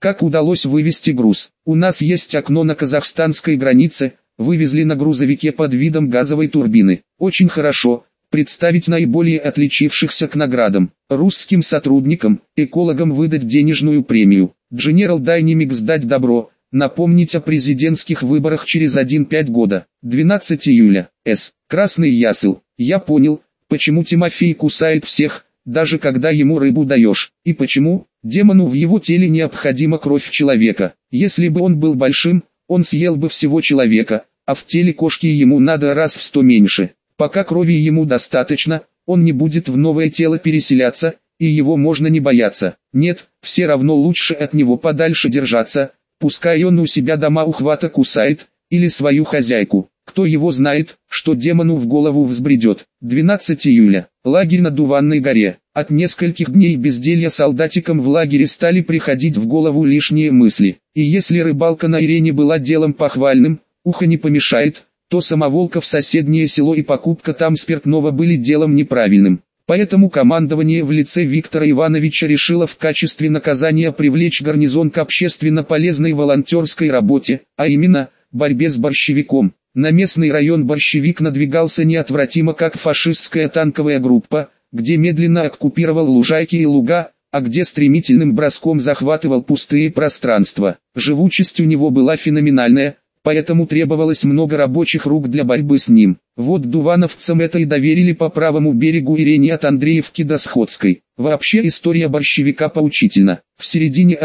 Как удалось вывести груз? У нас есть окно на казахстанской границе, вывезли на грузовике под видом газовой турбины. Очень хорошо. Представить наиболее отличившихся к наградам. Русским сотрудникам, экологам выдать денежную премию. General Dynamics дать добро. Напомнить о президентских выборах через 1-5 года. 12 июля. С. Красный ясел. Я понял, почему Тимофей кусает всех, даже когда ему рыбу даешь. И почему? Демону в его теле необходима кровь человека. Если бы он был большим, он съел бы всего человека, а в теле кошки ему надо раз в 100 меньше. Пока крови ему достаточно, он не будет в новое тело переселяться, и его можно не бояться. Нет, все равно лучше от него подальше держаться, пускай он у себя дома ухвата кусает, или свою хозяйку. Кто его знает, что демону в голову взбредет. 12 июля. Лагерь на Дуванной горе. От нескольких дней безделья солдатикам в лагере стали приходить в голову лишние мысли. И если рыбалка на Ирене была делом похвальным, ухо не помешает, то самоволка в соседнее село и покупка там спиртного были делом неправильным. Поэтому командование в лице Виктора Ивановича решило в качестве наказания привлечь гарнизон к общественно полезной волонтерской работе, а именно, борьбе с борщевиком. На местный район борщевик надвигался неотвратимо как фашистская танковая группа, где медленно оккупировал лужайки и луга, а где стремительным броском захватывал пустые пространства. Живучесть у него была феноменальная, поэтому требовалось много рабочих рук для борьбы с ним. Вот дувановцам это и доверили по правому берегу Ирени от Андреевки до Сходской. Вообще история борщевика поучительна. В середине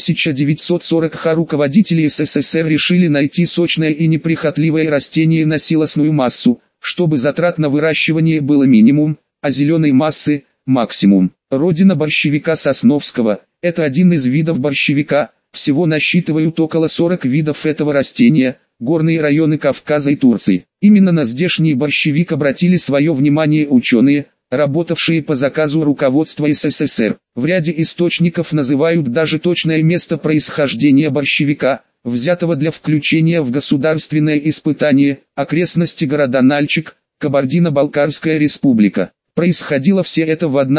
1940-х руководители СССР решили найти сочное и неприхотливое растение на силосную массу, чтобы затрат на выращивание было минимум, а зеленой массы – максимум. Родина борщевика Сосновского – это один из видов борщевика. Всего насчитывают около 40 видов этого растения, горные районы Кавказа и Турции. Именно на здешний борщевик обратили свое внимание ученые, работавшие по заказу руководства СССР. В ряде источников называют даже точное место происхождения борщевика, взятого для включения в государственное испытание, окрестности города Нальчик, Кабардино-Балкарская республика. Происходило все это в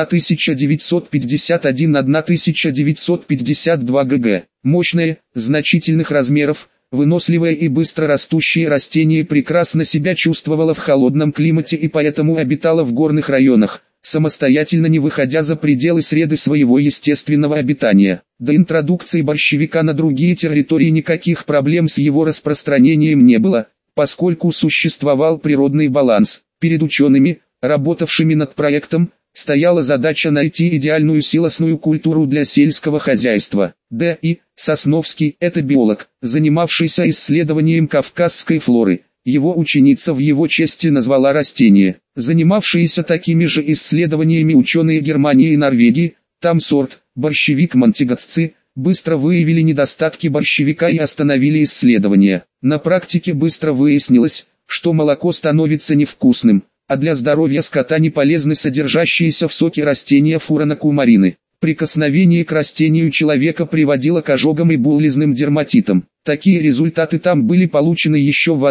1951-1952 г. Мощное, значительных размеров, выносливое и быстро растущее растение прекрасно себя чувствовало в холодном климате и поэтому обитало в горных районах, самостоятельно не выходя за пределы среды своего естественного обитания. До интродукции борщевика на другие территории никаких проблем с его распространением не было, поскольку существовал природный баланс. Перед учеными, работавшими над проектом, стояла задача найти идеальную силосную культуру для сельского хозяйства. Д.И. Сосновский – это биолог, занимавшийся исследованием кавказской флоры. Его ученица в его честь назвала растение. Занимавшиеся такими же исследованиями ученые Германии и Норвегии, там сорт, борщевик мантигасцы, быстро выявили недостатки борщевика и остановили исследования. На практике быстро выяснилось, что молоко становится невкусным, а для здоровья скота не полезны содержащиеся в соке растения фуранокумарины. Прикосновение к растению человека приводило к ожогам и буллизным дерматитам. Такие результаты там были получены еще в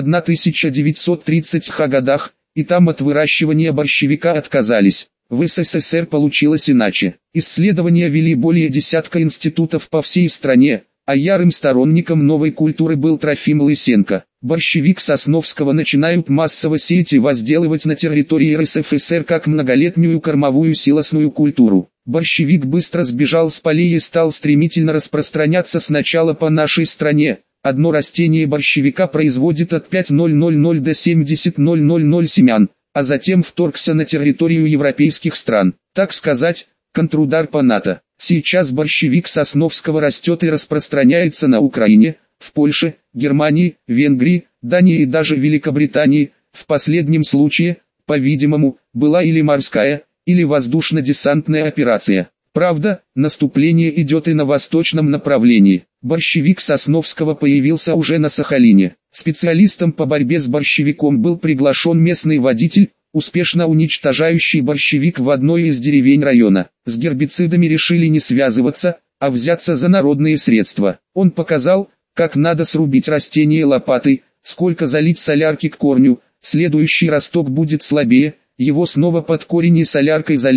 1930-х годах, и там от выращивания борщевика отказались. В СССР получилось иначе. Исследования вели более десятка институтов по всей стране, а ярым сторонником новой культуры был Трофим Лысенко. Борщевик Сосновского начинают массово сеять и возделывать на территории РСФСР как многолетнюю кормовую силосную культуру. Борщевик быстро сбежал с полей и стал стремительно распространяться сначала по нашей стране. Одно растение борщевика производит от 5000 до 70000 семян, а затем вторгся на территорию европейских стран. Так сказать, контрудар по НАТО. Сейчас борщевик Сосновского растет и распространяется на Украине, в Польше, Германии, Венгрии, Дании и даже Великобритании. В последнем случае, по-видимому, была или морская, или воздушно-десантная операция. Правда, наступление идет и на восточном направлении. Борщевик Сосновского появился уже на Сахалине. Специалистом по борьбе с борщевиком был приглашен местный водитель, успешно уничтожающий борщевик в одной из деревень района. С гербицидами решили не связываться, а взяться за народные средства. Он показал, как надо срубить растение лопатой, сколько залить солярки к корню, следующий росток будет слабее, его снова под корень и соляркой залить,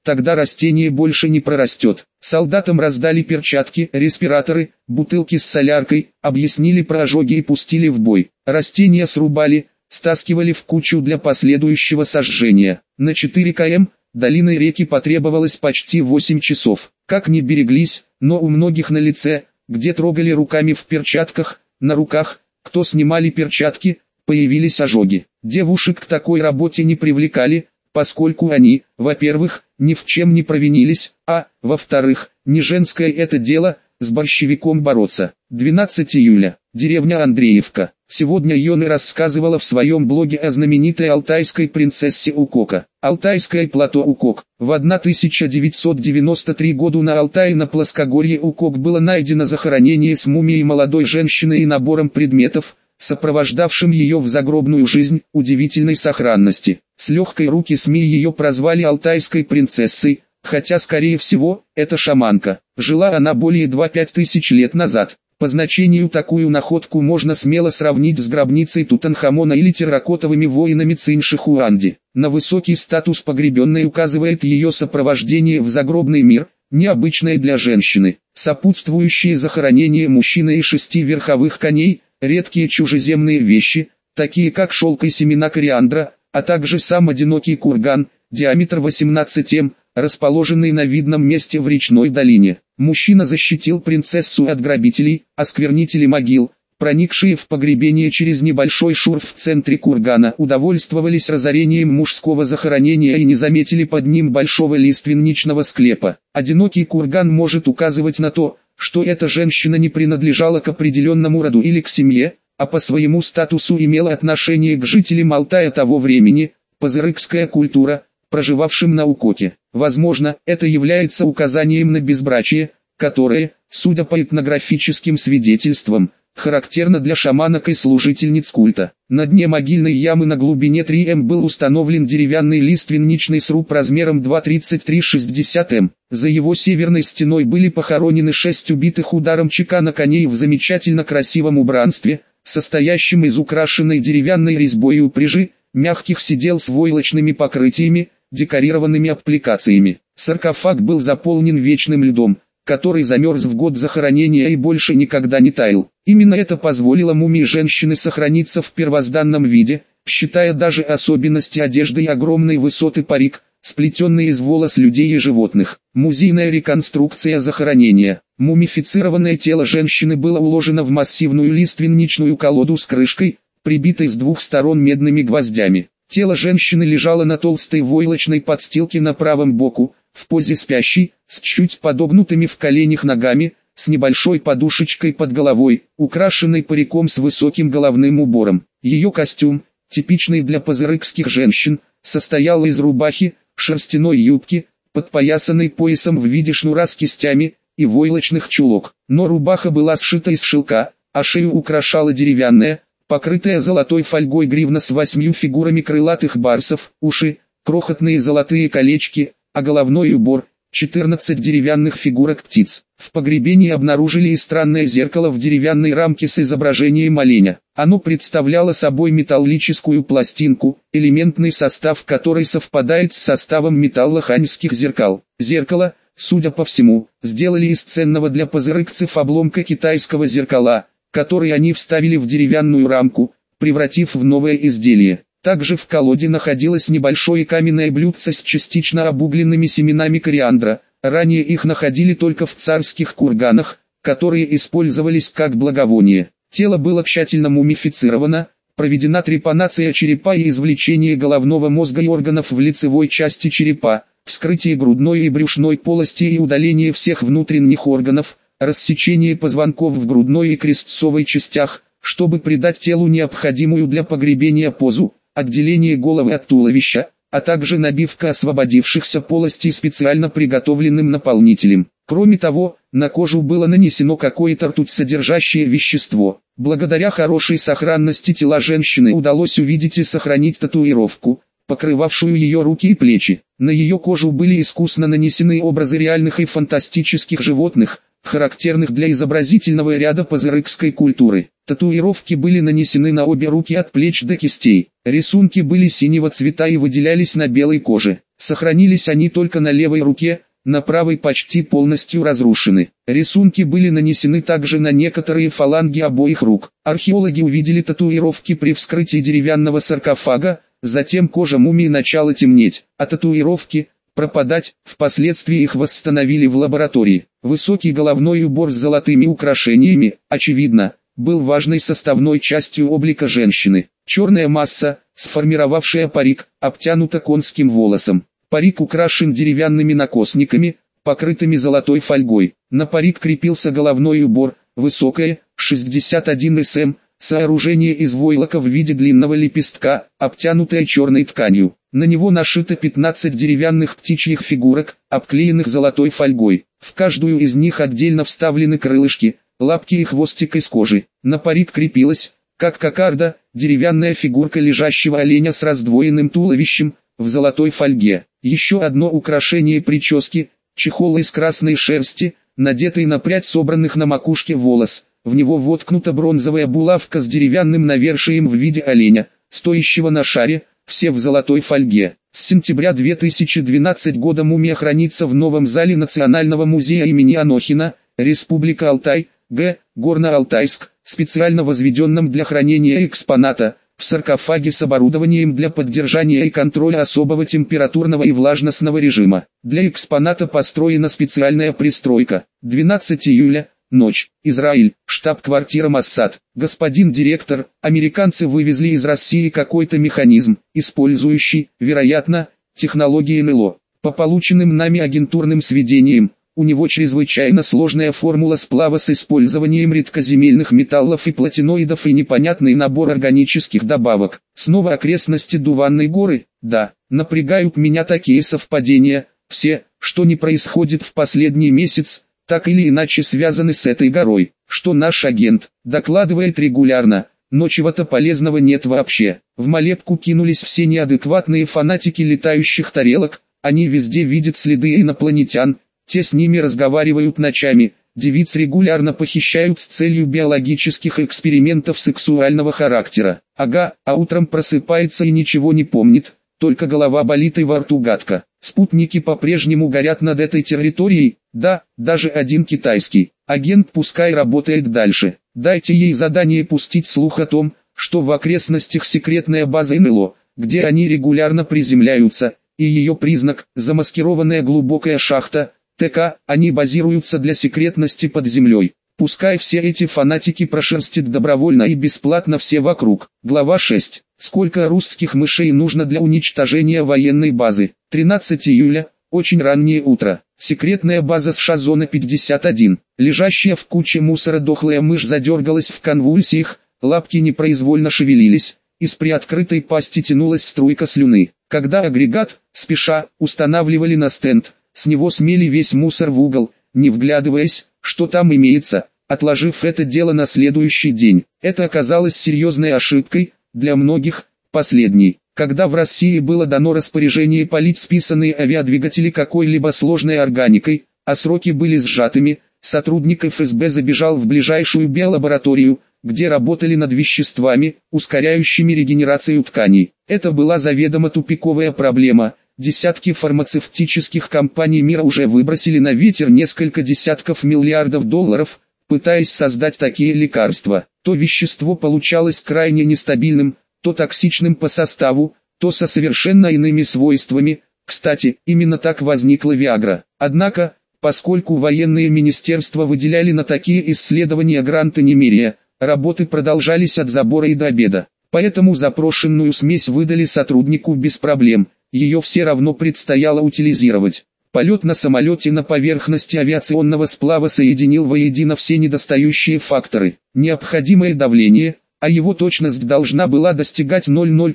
тогда растение больше не прорастет. Солдатам раздали перчатки, респираторы, бутылки с соляркой, объяснили про ожоги и пустили в бой. Растения срубали, стаскивали в кучу для последующего сожжения. На 4 км долиной реки потребовалось почти 8 часов. Как ни береглись, но у многих на лице, где трогали руками в перчатках, на руках, кто снимали перчатки, появились ожоги. Девушек к такой работе не привлекали, поскольку они, во-первых, ни в чем не провинились, а, во-вторых, не женское это дело, с борщевиком бороться. 12 июля. Деревня Андреевка. Сегодня Йоны рассказывала в своем блоге о знаменитой алтайской принцессе Укока. Алтайское плато Укок. В 1993 году на Алтае на плоскогорье Укок было найдено захоронение с мумией молодой женщины и набором предметов, сопровождавшим ее в загробную жизнь, удивительной сохранности. С легкой руки СМИ ее прозвали алтайской принцессой, хотя скорее всего, это шаманка. Жила она более 2-5 тысяч лет назад. По значению такую находку можно смело сравнить с гробницей Тутанхамона или терракотовыми воинами Циншихуанди. На высокий статус погребенной указывает ее сопровождение в загробный мир, необычное для женщины. Сопутствующие захоронения мужчины и 6 верховых коней, редкие чужеземные вещи, такие как шелк и семена кориандра, а также сам одинокий курган, диаметр 18 м, расположенный на видном месте в речной долине. Мужчина защитил принцессу от грабителей, осквернителей могил, проникшие в погребение через небольшой шурф в центре кургана, удовольствовались разорением мужского захоронения и не заметили под ним большого лиственничного склепа. Одинокий курган может указывать на то, что эта женщина не принадлежала к определенному роду или к семье, а по своему статусу имела отношение к жителям Алтая того времени, пазырыкская культура, проживавшим на Укоке. Возможно, это является указанием на безбрачие, которое, судя по этнографическим свидетельствам, характерно для шаманок и служительниц культа. На дне могильной ямы на глубине 3 м был установлен деревянный лиственничный сруб размером 2,3360 м. За его северной стеной были похоронены 6 убитых ударом чекана коней в замечательно красивом убранстве, состоящем из украшенной деревянной резьбой и упряжи, мягких сидел с войлочными покрытиями, декорированными аппликациями. Саркофаг был заполнен вечным льдом, который замерз в год захоронения и больше никогда не таял. Именно это позволило мумии женщины сохраниться в первозданном виде, считая даже особенности одежды и огромной высоты парик, сплетенные из волос людей и животных. Музейная реконструкция захоронения. Мумифицированное тело женщины было уложено в массивную лиственничную колоду с крышкой, прибитой с 2 сторон медными гвоздями. Тело женщины лежало на толстой войлочной подстилке на правом боку, в позе спящей, с чуть подогнутыми в коленях ногами, с небольшой подушечкой под головой, украшенной париком с высоким головным убором. Ее костюм, типичный для пазырыкских женщин, состоял из рубахи, шерстяной юбки, подпоясанной поясом в виде шнура с кистями, и войлочных чулок. Но рубаха была сшита из шелка, а шею украшала деревянная, покрытая золотой фольгой гривна с 8 фигурами крылатых барсов, уши, крохотные золотые колечки, а головной убор, 14 деревянных фигурок птиц. В погребении обнаружили и странное зеркало в деревянной рамке с изображением оленя. Оно представляло собой металлическую пластинку, элементный состав которой совпадает с составом металлоханьских зеркал. Зеркало, судя по всему, сделали из ценного для пазырыкцев обломка китайского зеркала, который они вставили в деревянную рамку, превратив в новое изделие. Также в колоде находилось небольшое каменное блюдце с частично обугленными семенами кориандра. Ранее их находили только в царских курганах, которые использовались как благовоние. Тело было тщательно мумифицировано, проведена трепанация черепа и извлечение головного мозга и органов в лицевой части черепа, вскрытие грудной и брюшной полости и удаление всех внутренних органов, рассечение позвонков в грудной и крестцовой частях, чтобы придать телу необходимую для погребения позу, отделение головы от туловища, а также набивка освободившихся полостей специально приготовленным наполнителем. Кроме того, на кожу было нанесено какое-то ртуть-содержащее вещество. Благодаря хорошей сохранности тела женщины удалось увидеть и сохранить татуировку, покрывавшую ее руки и плечи. На ее кожу были искусно нанесены образы реальных и фантастических животных, характерных для изобразительного ряда пазырыкской культуры. Татуировки были нанесены на обе руки от плеч до кистей. Рисунки были синего цвета и выделялись на белой коже. Сохранились они только на левой руке, на правой почти полностью разрушены. Рисунки были нанесены также на некоторые фаланги обоих рук. Археологи увидели татуировки при вскрытии деревянного саркофага, затем кожа мумии начала темнеть, а татуировки пропадать, впоследствии их восстановили в лаборатории. Высокий головной убор с золотыми украшениями, очевидно, был важной составной частью облика женщины. Черная масса, сформировавшая парик, обтянута конским волосом. Парик украшен деревянными накосниками, покрытыми золотой фольгой. На парик крепился головной убор, высокое, 61 см, сооружение из войлока в виде длинного лепестка, обтянутое черной тканью. На него нашито 15 деревянных птичьих фигурок, обклеенных золотой фольгой. В каждую из них отдельно вставлены крылышки, лапки и хвостик из кожи. На парик крепилась, как кокарда, деревянная фигурка лежащего оленя с раздвоенным туловищем, в золотой фольге. Еще одно украшение прически, чехол из красной шерсти, надетый на прядь собранных на макушке волос. В него воткнута бронзовая булавка с деревянным навершием в виде оленя, стоящего на шаре, все в золотой фольге. С сентября 2012 года мумия хранится в новом зале Национального музея имени Анохина, Республика Алтай, Г. Горно-Алтайск, специально возведенном для хранения экспоната, в саркофаге с оборудованием для поддержания и контроля особого температурного и влажностного режима. Для экспоната построена специальная пристройка. 12 июля, ночь, Израиль, штаб-квартира Моссад. Господин директор, американцы вывезли из России какой-то механизм, использующий, вероятно, технологии НЛО. По полученным нами агентурным сведениям, у него чрезвычайно сложная формула сплава с использованием редкоземельных металлов и платиноидов и непонятный набор органических добавок. Снова окрестности Дуванной горы, да, напрягают меня такие совпадения, все, что не происходит в последний месяц, так или иначе связаны с этой горой, что наш агент докладывает регулярно, но чего-то полезного нет вообще. В Малепку кинулись все неадекватные фанатики летающих тарелок, они везде видят следы инопланетян, те с ними разговаривают ночами, девиц регулярно похищают с целью биологических экспериментов сексуального характера. Ага, а утром просыпается и ничего не помнит, только голова болит и во рту гадко. Спутники по-прежнему горят над этой территорией, да, даже один китайский. Агент пускай работает дальше. Дайте ей задание пустить слух о том, что в окрестностях секретная база НЛО, где они регулярно приземляются, и ее признак – замаскированная глубокая шахта, ТК, они базируются для секретности под землей. Пускай все эти фанатики прошерстят добровольно и бесплатно все вокруг. Глава 6. Сколько русских мышей нужно для уничтожения военной базы? 13 июля, очень раннее утро. Секретная база США зона 51. Лежащая в куче мусора дохлая мышь задергалась в конвульсиях, лапки непроизвольно шевелились, из приоткрытой пасти тянулась струйка слюны. Когда агрегат, спеша, устанавливали на стенд, с него смели весь мусор в угол, не вглядываясь, что там имеется, отложив это дело на следующий день. Это оказалось серьезной ошибкой, для многих, последней. Когда в России было дано распоряжение палить списанные авиадвигатели какой-либо сложной органикой, а сроки были сжатыми, сотрудник ФСБ забежал в ближайшую биолабораторию, где работали над веществами, ускоряющими регенерацию тканей. Это была заведомо тупиковая проблема. Десятки фармацевтических компаний мира уже выбросили на ветер несколько десятков миллиардов долларов, пытаясь создать такие лекарства. То вещество получалось крайне нестабильным, то токсичным по составу, то со совершенно иными свойствами. Кстати, именно так возникла Виагра. Однако, поскольку военные министерства выделяли на такие исследования гранты немерено, работы продолжались от забора и до обеда. Поэтому запрошенную смесь выдали сотруднику без проблем. Ее все равно предстояло утилизировать. Полет на самолете на поверхности авиационного сплава соединил воедино все недостающие факторы. Необходимое давление, а его точность должна была достигать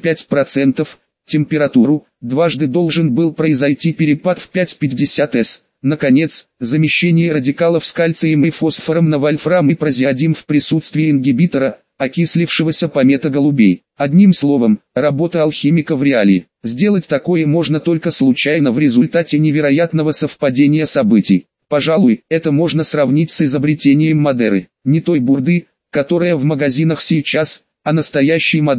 0,05%, температуру, дважды должен был произойти перепад в 5,50 С. Наконец, замещение радикалов с кальцием и фосфором на вольфрам и прозиодим в присутствии ингибитора, окислившегося по метаголубей. Одним словом, работа алхимика в реалии. Сделать такое можно только случайно в результате невероятного совпадения событий. Пожалуй, это можно сравнить с изобретением Мадеры. Не той бурды, которая в магазинах сейчас, а настоящей Мадеры.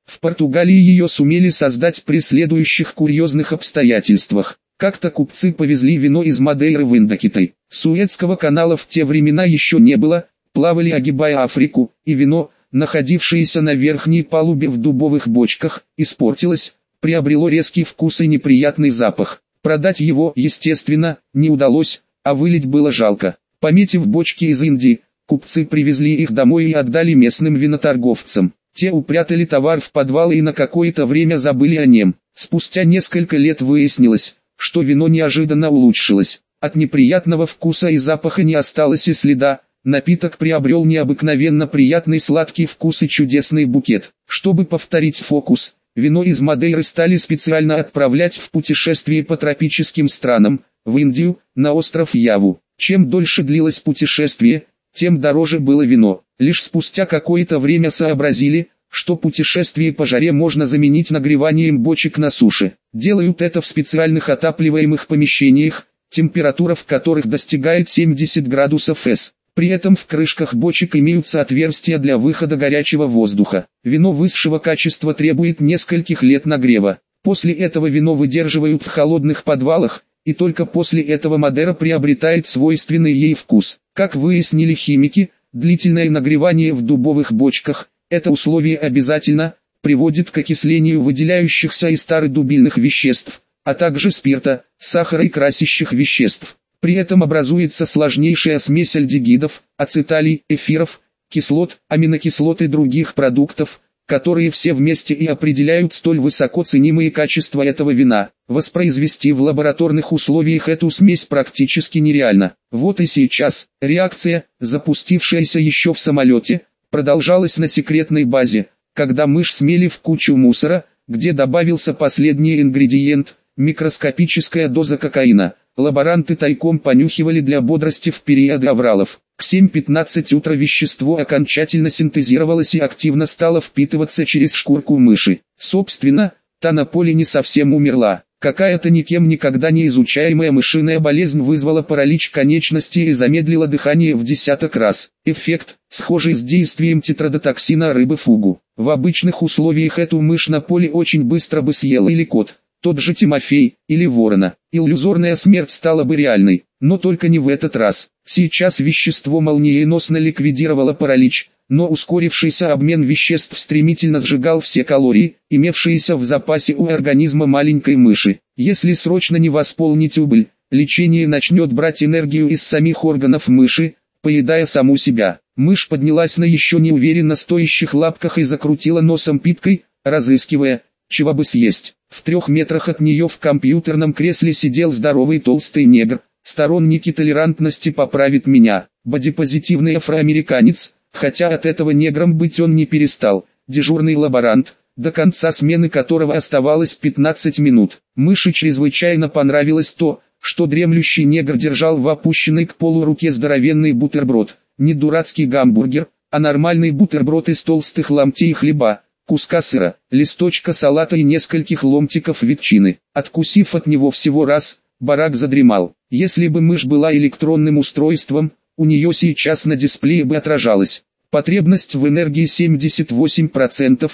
В Португалии ее сумели создать при следующих курьезных обстоятельствах. Как-то купцы повезли вино из Мадейры в Индокитай. Суэцкого канала в те времена еще не было, плавали огибая Африку, и вино, находившееся на верхней палубе в дубовых бочках, испортилось, приобрело резкий вкус и неприятный запах. Продать его, естественно, не удалось, а вылить было жалко. Пометив бочки из Индии, купцы привезли их домой и отдали местным виноторговцам. Те упрятали товар в подвал и на какое-то время забыли о нем. Спустя несколько лет выяснилось, что вино неожиданно улучшилось. От неприятного вкуса и запаха не осталось и следа. Напиток приобрел необыкновенно приятный сладкий вкус и чудесный букет. Чтобы повторить фокус, вино из Мадейры стали специально отправлять в путешествие по тропическим странам, в Индию, на остров Яву. Чем дольше длилось путешествие, тем дороже было вино. Лишь спустя какое-то время сообразили, что путешествие по жаре можно заменить нагреванием бочек на суше. Делают это в специальных отапливаемых помещениях, температура в которых достигает 70 градусов С. При этом в крышках бочек имеются отверстия для выхода горячего воздуха. Вино высшего качества требует нескольких лет нагрева. После этого вино выдерживают в холодных подвалах, и только после этого Мадейра приобретает свойственный ей вкус. Как выяснили химики, длительное нагревание в дубовых бочках, это условие обязательно, приводит к окислению выделяющихся из тары дубильных веществ, а также спирта, сахара и красящих веществ. При этом образуется сложнейшая смесь альдегидов, ацеталей, эфиров, кислот, аминокислот и других продуктов, которые все вместе и определяют столь высоко ценимые качества этого вина. Воспроизвести в лабораторных условиях эту смесь практически нереально. Вот и сейчас, реакция, запустившаяся еще в самолете, продолжалась на секретной базе, когда мышь смели в кучу мусора, где добавился последний ингредиент, микроскопическая доза кокаина. Лаборанты тайком понюхивали для бодрости в период авралов. К 7:15 утра вещество окончательно синтезировалось и активно стало впитываться через шкурку мыши. Собственно, та на поле не совсем умерла. Какая-то никем никогда не изучаемая мышиная болезнь вызвала паралич конечностей и замедлила дыхание в десяток раз. Эффект, схожий с действием тетрадотоксина рыбы фугу. В обычных условиях эту мышь на поле очень быстро бы съел или кот, тот же Тимофей, или ворона. Иллюзорная смерть стала бы реальной, но только не в этот раз. Сейчас вещество молниеносно ликвидировало паралич, но ускорившийся обмен веществ стремительно сжигал все калории, имевшиеся в запасе у организма маленькой мыши. Если срочно не восполнить убыль, лечение начнет брать энергию из самих органов мыши, поедая саму себя. Мышь поднялась на еще неуверенно стоящих лапках и закрутила носом пипкой, разыскивая, чего бы съесть. В 3 метрах от нее в компьютерном кресле сидел здоровый толстый негр. Сторонники толерантности поправят меня. Бодипозитивный афроамериканец, хотя от этого негром быть он не перестал. Дежурный лаборант, до конца смены которого оставалось 15 минут. Мыши чрезвычайно понравилось то, что дремлющий негр держал в опущенной к полу руке здоровенный бутерброд. Не дурацкий гамбургер, а нормальный бутерброд из толстых ломтей хлеба, куска сыра, листочка салата и нескольких ломтиков ветчины. Откусив от него всего раз, Барак задремал. Если бы мышь была электронным устройством, у нее сейчас на дисплее бы отражалось: потребность в энергии 78%,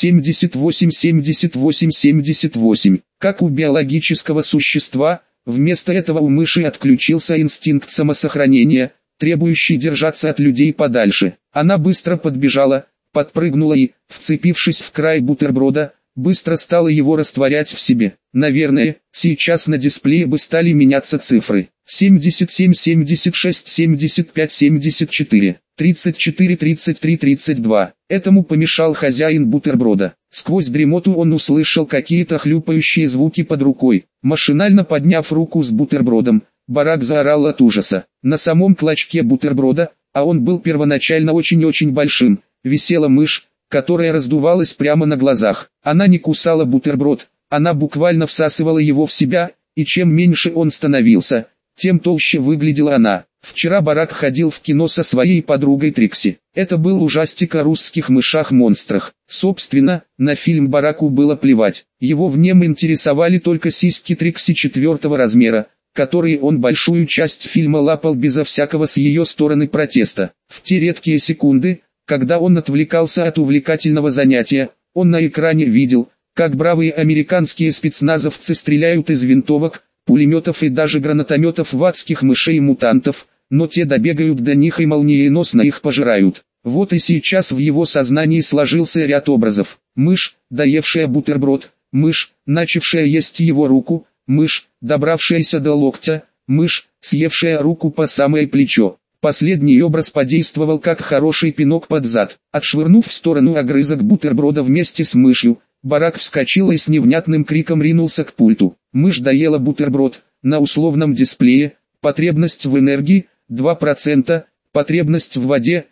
78. Как у биологического существа, вместо этого у мыши отключился инстинкт самосохранения, требующий держаться от людей подальше. Она быстро подбежала, подпрыгнула и, вцепившись в край бутерброда, быстро стала его растворять в себе. Наверное, сейчас на дисплее бы стали меняться цифры. 77, 76, 75, 74, 34, 33, 32. Этому помешал хозяин бутерброда. Сквозь дремоту он услышал какие-то хлюпающие звуки под рукой. Машинально подняв руку с бутербродом, Барак заорал от ужаса. На самом клочке бутерброда, а он был первоначально очень-очень большим, висела мышь, которая раздувалась прямо на глазах. Она не кусала бутерброд, она буквально всасывала его в себя, и чем меньше он становился, тем толще выглядела она. Вчера Барак ходил в кино со своей подругой Трикси. Это был ужастик о русских мышах-монстрах. Собственно, на фильм Бараку было плевать. Его в нем интересовали только сиськи Трикси 4-го размера, которые он большую часть фильма лапал безо всякого с ее стороны протеста. В те редкие секунды, когда он отвлекался от увлекательного занятия, Он на экране видел, как бравые американские спецназовцы стреляют из винтовок, пулеметов и даже гранатометов в адских мышей и мутантов, но те добегают до них и молниеносно их пожирают. Вот и сейчас в его сознании сложился ряд образов. Мышь, доевшая бутерброд, мышь, начавшая есть его руку, мышь, добравшаяся до локтя, мышь, съевшая руку по самое плечо. Последний образ подействовал как хороший пинок под зад. Отшвырнув в сторону огрызок бутерброда вместе с мышью, Барак вскочил и с невнятным криком ринулся к пульту. Мышь доела бутерброд. На условном дисплее потребность в энергии 2%, потребность в воде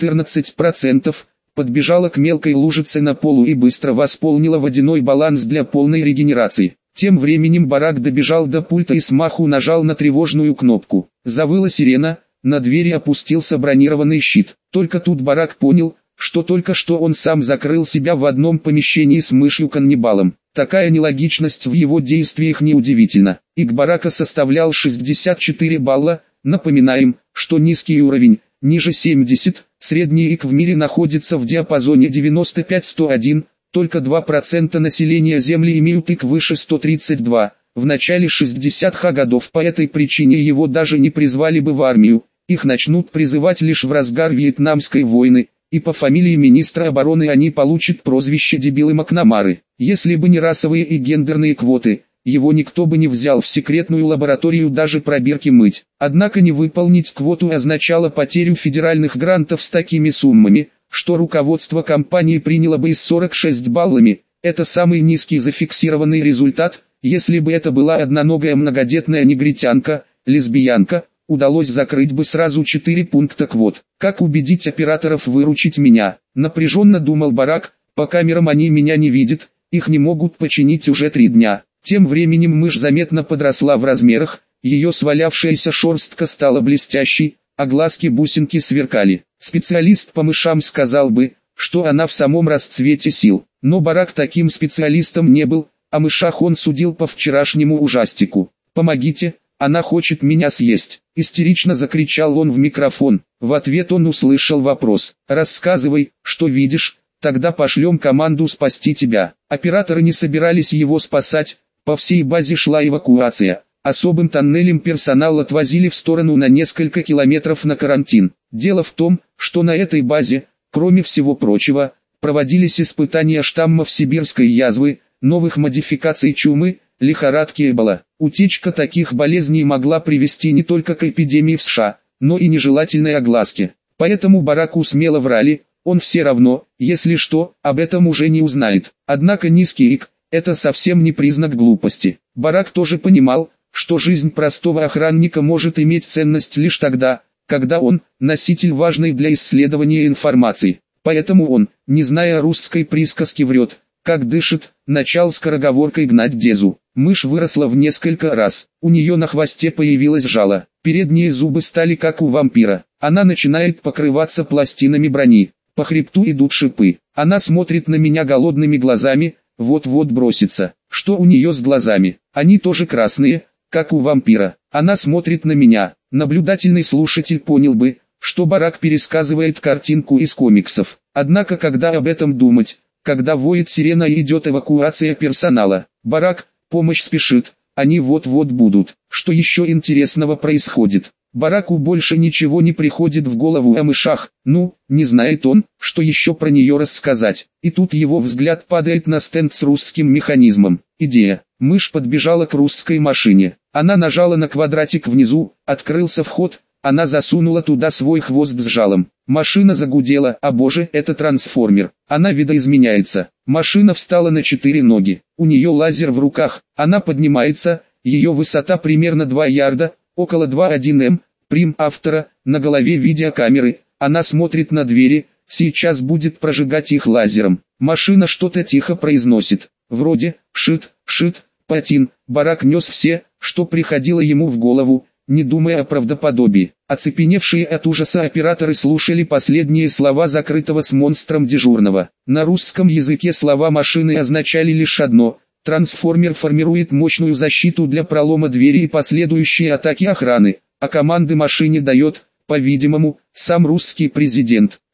14%, подбежала к мелкой лужице на полу и быстро восполнила водяной баланс для полной регенерации. Тем временем Барак добежал до пульта и смаху нажал на тревожную кнопку. Завыла сирена, на двери опустился бронированный щит. Только тут Барак понял, что только что он сам закрыл себя в одном помещении с мышью-каннибалом. Такая нелогичность в его действиях неудивительна. ИК Барака составлял 64 балла, напоминаем, что низкий уровень, ниже 70, средний ИК в мире находится в диапазоне 95-101, только 2% населения Земли имеют ИК выше 132. В начале 60-х годов по этой причине его даже не призвали бы в армию, их начнут призывать лишь в разгар Вьетнамской войны, и по фамилии министра обороны они получат прозвище «Дебилы Макнамары». Если бы не расовые и гендерные квоты, его никто бы не взял в секретную лабораторию даже пробирки мыть. Однако не выполнить квоту означало потерю федеральных грантов с такими суммами, что руководство компании приняло бы и с 46 баллами. Это самый низкий зафиксированный результат. Если бы это была одноногая многодетная негритянка, лесбиянка, удалось закрыть бы сразу 4 пункта квот. Как убедить операторов выручить меня? Напряженно думал Барак, по камерам они меня не видят, их не могут починить уже 3 дня. Тем временем мышь заметно подросла в размерах, ее свалявшаяся шерстка стала блестящей, а глазки-бусинки сверкали. Специалист по мышам сказал бы, что она в самом расцвете сил. Но Барак таким специалистом не был, о мышах он судил по вчерашнему ужастику. «Помогите, она хочет меня съесть!» Истерично закричал он в микрофон. В ответ он услышал вопрос: «Рассказывай, что видишь, тогда пошлем команду спасти тебя». Операторы не собирались его спасать, по всей базе шла эвакуация. Особым тоннелем персонал отвозили в сторону на несколько километров на карантин. Дело в том, что на этой базе, кроме всего прочего, проводились испытания штаммов сибирской язвы, новых модификаций чумы, лихорадки Эбола. Утечка таких болезней могла привести не только к эпидемии в США, но и нежелательной огласке. Поэтому Бараку смело врали, он все равно, если что, об этом уже не узнает. Однако низкий ИК – это совсем не признак глупости. Барак тоже понимал, что жизнь простого охранника может иметь ценность лишь тогда, когда он – носитель важной для исследования информации. Поэтому он, не зная русской присказки, врет, как дышит, начал скороговоркой гнать Дезу. Мышь выросла в несколько раз, у нее на хвосте появилось жало, передние зубы стали как у вампира. Она начинает покрываться пластинами брони, по хребту идут шипы. Она смотрит на меня голодными глазами, вот-вот бросится. Что у нее с глазами? Они тоже красные, как у вампира. Она смотрит на меня. Наблюдательный слушатель понял бы, что Барак пересказывает картинку из комиксов. Однако когда об этом думать, когда воет сирена и идет эвакуация персонала? Барак, помощь спешит, они вот-вот будут. Что еще интересного происходит? Бараку больше ничего не приходит в голову о мышах, не знает он, что еще про нее рассказать. И тут его взгляд падает на стенд с русским механизмом. Идея. Мышь подбежала к русской машине. Она нажала на квадратик внизу, открылся вход, она засунула туда свой хвост с жалом. Машина загудела, а боже, это трансформер. Она видоизменяется. Машина встала на 4 ноги. У нее лазер в руках, она поднимается, ее высота примерно 2 ярда, около 2,1 м. Прим автора, на голове видеокамеры, она смотрит на двери, сейчас будет прожигать их лазером. Машина что-то тихо произносит, вроде «шит», «патин». Барак нес все, что приходило ему в голову, не думая о правдоподобии. Оцепеневшие от ужаса операторы слушали последние слова закрытого с монстром дежурного. На русском языке слова машины означали лишь одно: трансформер формирует мощную защиту для пролома двери и последующей атаки охраны, а команды машине дает, по-видимому, сам русский президент.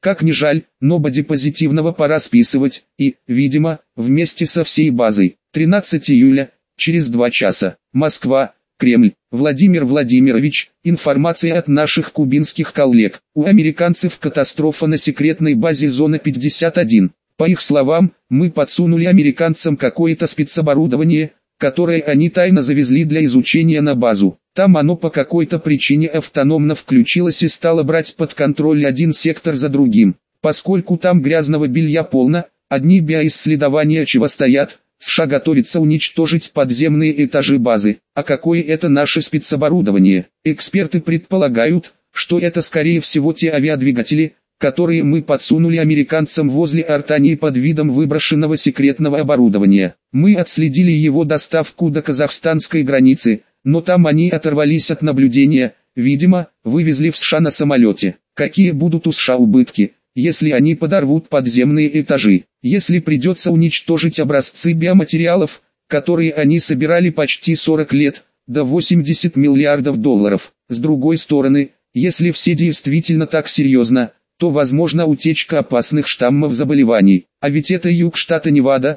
Как ни жаль, но бодипозитивного пора списывать, и, видимо, вместе со всей базой. 13 июля, через 2 часа. Москва, Кремль. Владимир Владимирович, информация от наших кубинских коллег. У американцев катастрофа на секретной базе Зона 51. По их словам, мы подсунули американцам какое-то спецоборудование, которое они тайно завезли для изучения на базу. Там оно по какой-то причине автономно включилось и стало брать под контроль один сектор за другим. Поскольку там грязного белья полно, одни биоисследования чего стоят, США готовится уничтожить подземные этажи базы. А какое это наше спецоборудование? Эксперты предполагают, что это скорее всего те авиадвигатели, которые мы подсунули американцам возле Артании под видом выброшенного секретного оборудования. Мы отследили его доставку до казахстанской границы, но там они оторвались от наблюдения, видимо, вывезли в США на самолете. Какие будут у США убытки, если они подорвут подземные этажи? Если придется уничтожить образцы биоматериалов, которые они собирали почти 40 лет, до 80 миллиардов долларов. С другой стороны, если все действительно так серьезно, то возможна утечка опасных штаммов заболеваний. А ведь это юг штата Невада,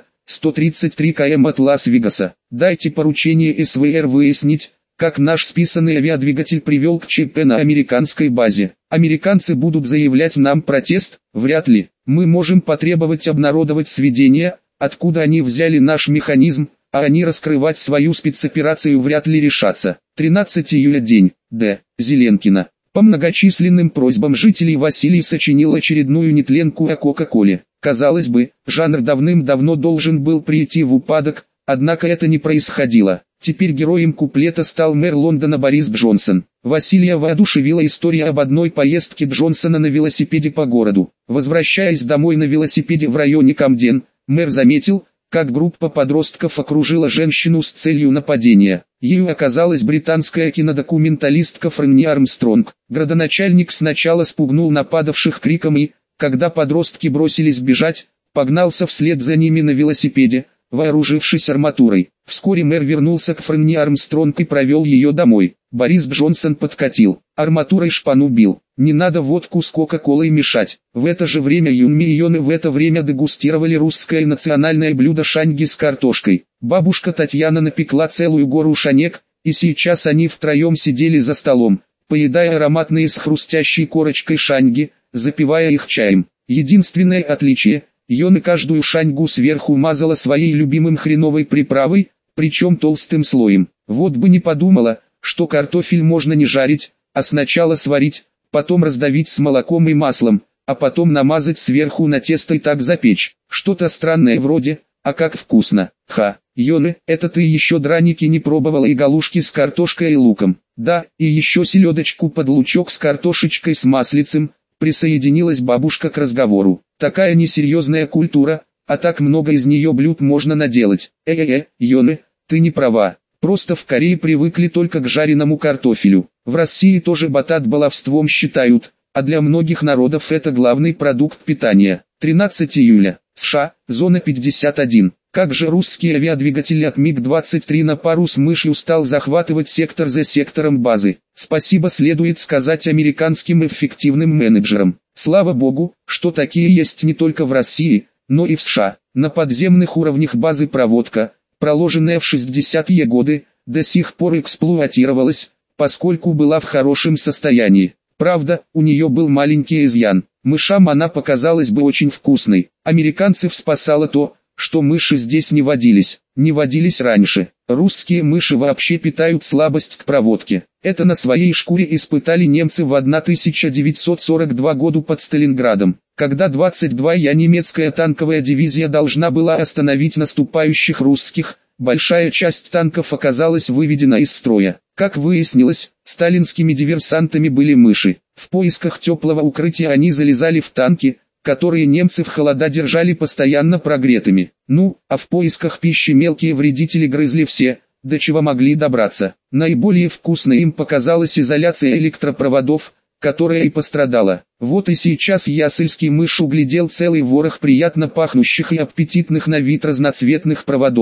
133 км от Лас-Вегаса. Дайте поручение СВР выяснить, как наш списанный авиадвигатель привел к ЧП на американской базе. Американцы будут заявлять нам протест? Вряд ли. Мы можем потребовать обнародовать сведения, откуда они взяли наш механизм, а они раскрывать свою спецоперацию вряд ли решатся. 13 июля день. Д. Зеленкина. По многочисленным просьбам жителей Василий сочинил очередную нетленку о Кока-Коле. Казалось бы, жанр давным-давно должен был прийти в упадок, однако это не происходило. Теперь героем куплета стал мэр Лондона Борис Джонсон. Василия воодушевила история об одной поездке Джонсона на велосипеде по городу. Возвращаясь домой на велосипеде в районе Камден, мэр заметил, как группа подростков окружила женщину с целью нападения. Ею оказалась британская кинодокументалистка Фрэнни Армстронг. Градоначальник сначала спугнул нападавших криком и, когда подростки бросились бежать, погнался вслед за ними на велосипеде, вооружившись арматурой. Вскоре мэр вернулся к Фрэнни Армстронг и провел ее домой. Борис Джонсон подкатил, арматурой шпану бил. Не надо водку с кока-колой мешать. В это же время Юнми и Йоны в это время дегустировали русское национальное блюдо шаньги с картошкой. Бабушка Татьяна напекла целую гору шанек, и сейчас они втроем сидели за столом, поедая ароматные с хрустящей корочкой шаньги, запивая их чаем. Единственное отличие – Йоны каждую шаньгу сверху мазала своей любимым хреновой приправой, причем толстым слоем. Вот бы не подумала, что картофель можно не жарить, а сначала сварить, потом раздавить с молоком и маслом, а потом намазать сверху на тесто и так запечь. Что-то странное вроде, а как вкусно. Ха, Йоны, это ты еще драники не пробовала и галушки с картошкой и луком. Да, и еще селедочку под лучок с картошечкой с маслицем, присоединилась бабушка к разговору. Такая несерьезная культура, а так много из нее блюд можно наделать. Йоны, ты не права. Просто в Корее привыкли только к жареному картофелю. В России тоже батат баловством считают, а для многих народов это главный продукт питания. 13 июля. США, зона 51. Как же русский авиадвигатель от МиГ-23 на пару с мышью стал захватывать сектор за сектором базы. Спасибо следует сказать американским эффективным менеджерам. Слава богу, что такие есть не только в России, но и в США. На подземных уровнях базы проводка, проложенная в 60-е годы, до сих пор эксплуатировалась, поскольку была в хорошем состоянии. Правда, у нее был маленький изъян. Мышам она показалась бы очень вкусной. Американцев спасало то, что мыши здесь не водились раньше. Русские мыши вообще питают слабость к проводке. Это на своей шкуре испытали немцы в 1942 году под Сталинградом, когда 22-я немецкая танковая дивизия должна была остановить наступающих русских. Большая часть танков оказалась выведена из строя. Как выяснилось, сталинскими диверсантами были мыши. В поисках теплого укрытия они залезали в танки, которые немцы в холода держали постоянно прогретыми. Ну, а в поисках пищи мелкие вредители грызли все, до чего могли добраться. Наиболее вкусной им показалась изоляция электропроводов, которая и пострадала. Вот и сейчас ясельский мышь углядел целый ворох приятно пахнущих и аппетитных на вид разноцветных проводов,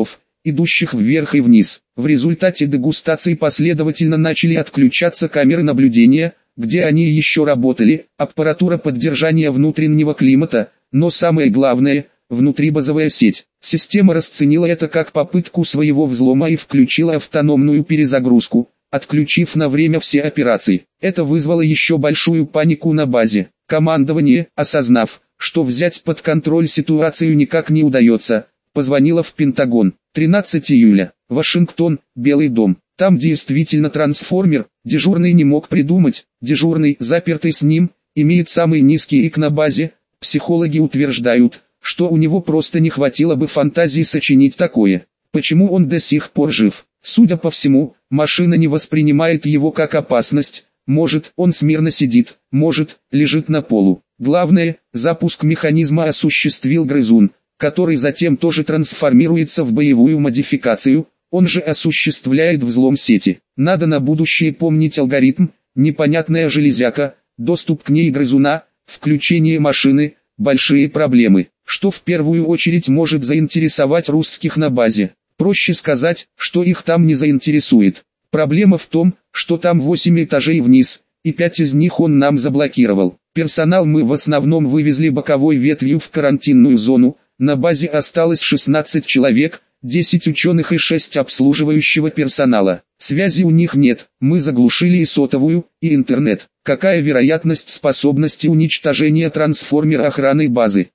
идущих вверх и вниз. В результате дегустации последовательно начали отключаться камеры наблюдения, где они еще работали, аппаратура поддержания внутреннего климата, но самое главное – внутрибазовая сеть. Система расценила это как попытку своего взлома и включила автономную перезагрузку, отключив на время все операции. Это вызвало еще большую панику на базе. Командование, осознав, что взять под контроль ситуацию никак не удается, позвонило в Пентагон. 13 июля. Вашингтон, Белый дом. Там действительно трансформер, дежурный не мог придумать, дежурный, запертый с ним, имеет самый низкий ИК на базе. Психологи утверждают, что у него просто не хватило бы фантазии сочинить такое. Почему он до сих пор жив? Судя по всему, машина не воспринимает его как опасность. Может, он смирно сидит, может, лежит на полу. Главное, запуск механизма осуществил грызун, который затем тоже трансформируется в боевую модификацию, он же осуществляет взлом сети. Надо на будущее помнить алгоритм, непонятная железяка, доступ к ней грызуна, включение машины, большие проблемы, что в первую очередь может заинтересовать русских на базе. Проще сказать, что их там не заинтересует. Проблема в том, что там 8 этажей вниз, и 5 из них он нам заблокировал. Персонал мы в основном вывезли боковой ветвью в карантинную зону, на базе осталось 16 человек, 10 ученых и 6 обслуживающего персонала. Связи у них нет, мы заглушили и сотовую, и интернет. Какая вероятность способности уничтожения трансформера охраны базы?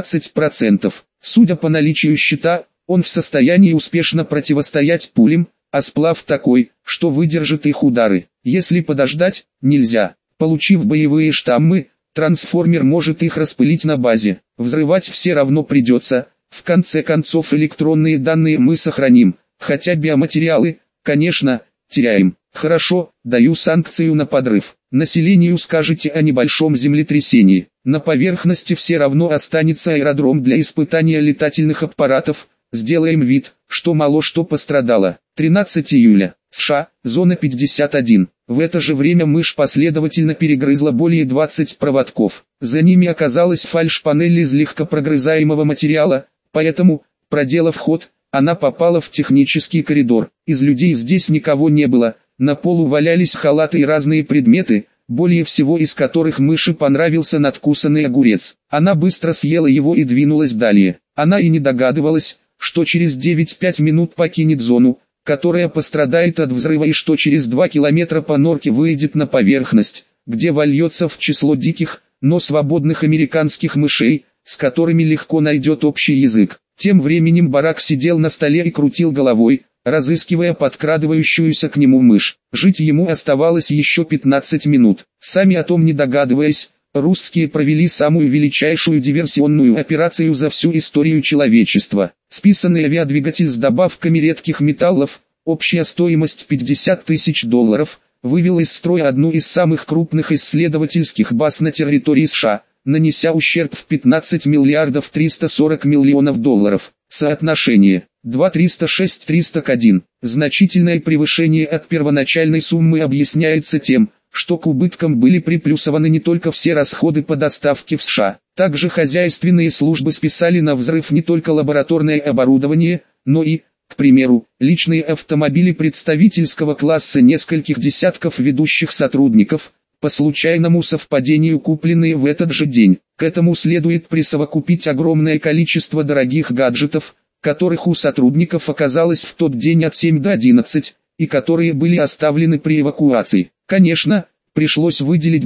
15%. Судя по наличию щита, он в состоянии успешно противостоять пулям, а сплав такой, что выдержит их удары. Если подождать, нельзя. Получив боевые штаммы, трансформер может их распылить на базе. Взрывать все равно придется. В конце концов электронные данные мы сохраним, хотя биоматериалы, конечно, теряем. Хорошо, даю санкцию на подрыв. Населению скажите о небольшом землетрясении. На поверхности все равно останется аэродром для испытания летательных аппаратов. Сделаем вид, что мало что пострадало. 13 июля. США, зона 51. В это же время мышь последовательно перегрызла более 20 проводков. За ними оказалась фальш-панель из легкопрогрызаемого материала, поэтому, проделав ход, она попала в технический коридор. Из людей здесь никого не было, на полу валялись халаты и разные предметы, более всего из которых мыши понравился надкусанный огурец. Она быстро съела его и двинулась далее. Она и не догадывалась, что через 9-5 минут покинет зону, которая пострадает от взрыва, и что через 2 километра по норке выйдет на поверхность, где вольется в число диких, но свободных американских мышей, с которыми легко найдет общий язык. Тем временем Барак сидел на столе и крутил головой, разыскивая подкрадывающуюся к нему мышь. Жить ему оставалось еще 15 минут. Сами о том не догадываясь, русские провели самую величайшую диверсионную операцию за всю историю человечества. Списанный авиадвигатель с добавками редких металлов, общая стоимость $50 тысяч, вывел из строя одну из самых крупных исследовательских баз на территории США, нанеся ущерб в 15 миллиардов 340 миллионов долларов. Соотношение 2:306-300 к 1. Значительное превышение от первоначальной суммы объясняется тем, что к убыткам были приплюсованы не только все расходы по доставке в США. Также хозяйственные службы списали на взрыв не только лабораторное оборудование, но и, к примеру, личные автомобили представительского класса нескольких десятков ведущих сотрудников, по случайному совпадению купленные в этот же день. К этому следует присовокупить огромное количество дорогих гаджетов, которых у сотрудников оказалось в тот день от 7 до 11, и которые были оставлены при эвакуации. Конечно, пришлось выделить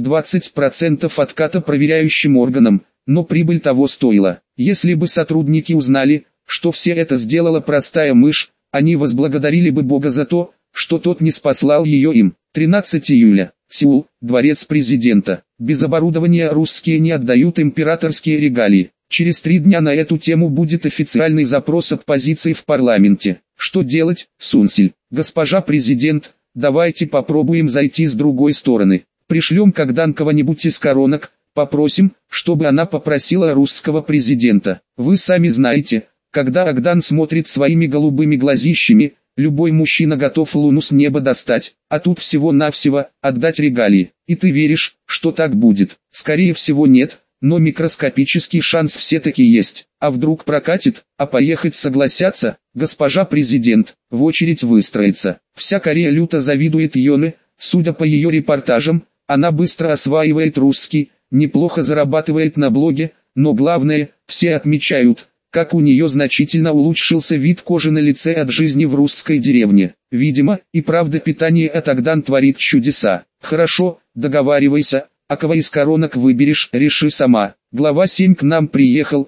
20% отката проверяющим органам, но прибыль того стоила. Если бы сотрудники узнали, что все это сделала простая мышь, они возблагодарили бы Бога за то, что тот не спаслал ее им. 13 июля. Сеул, дворец президента. Без оборудования русские не отдают императорские регалии. Через 3 дня на эту тему будет официальный запрос оппозиции в парламенте. Что делать, Сунсиль? Госпожа президент, давайте попробуем зайти с другой стороны. Пришлем Кагдан кого-нибудь из коронок, попросим, чтобы она попросила русского президента. Вы сами знаете, когда Агдан смотрит своими голубыми глазищами, любой мужчина готов луну с неба достать, а тут всего-навсего отдать регалии. И ты веришь, что так будет? Скорее всего нет, но микроскопический шанс все-таки есть. А вдруг прокатит, а поехать согласятся, госпожа президент, в очередь выстроится. Вся Корея люто завидует Йоне, судя по ее репортажам, она быстро осваивает русский, неплохо зарабатывает на блоге, но главное, все отмечают, как у нее значительно улучшился вид кожи на лице от жизни в русской деревне. Видимо, и правда питание от Агдан творит чудеса. Хорошо, договаривайся, а кого из коронок выберешь, реши сама. Глава 7 к нам приехал.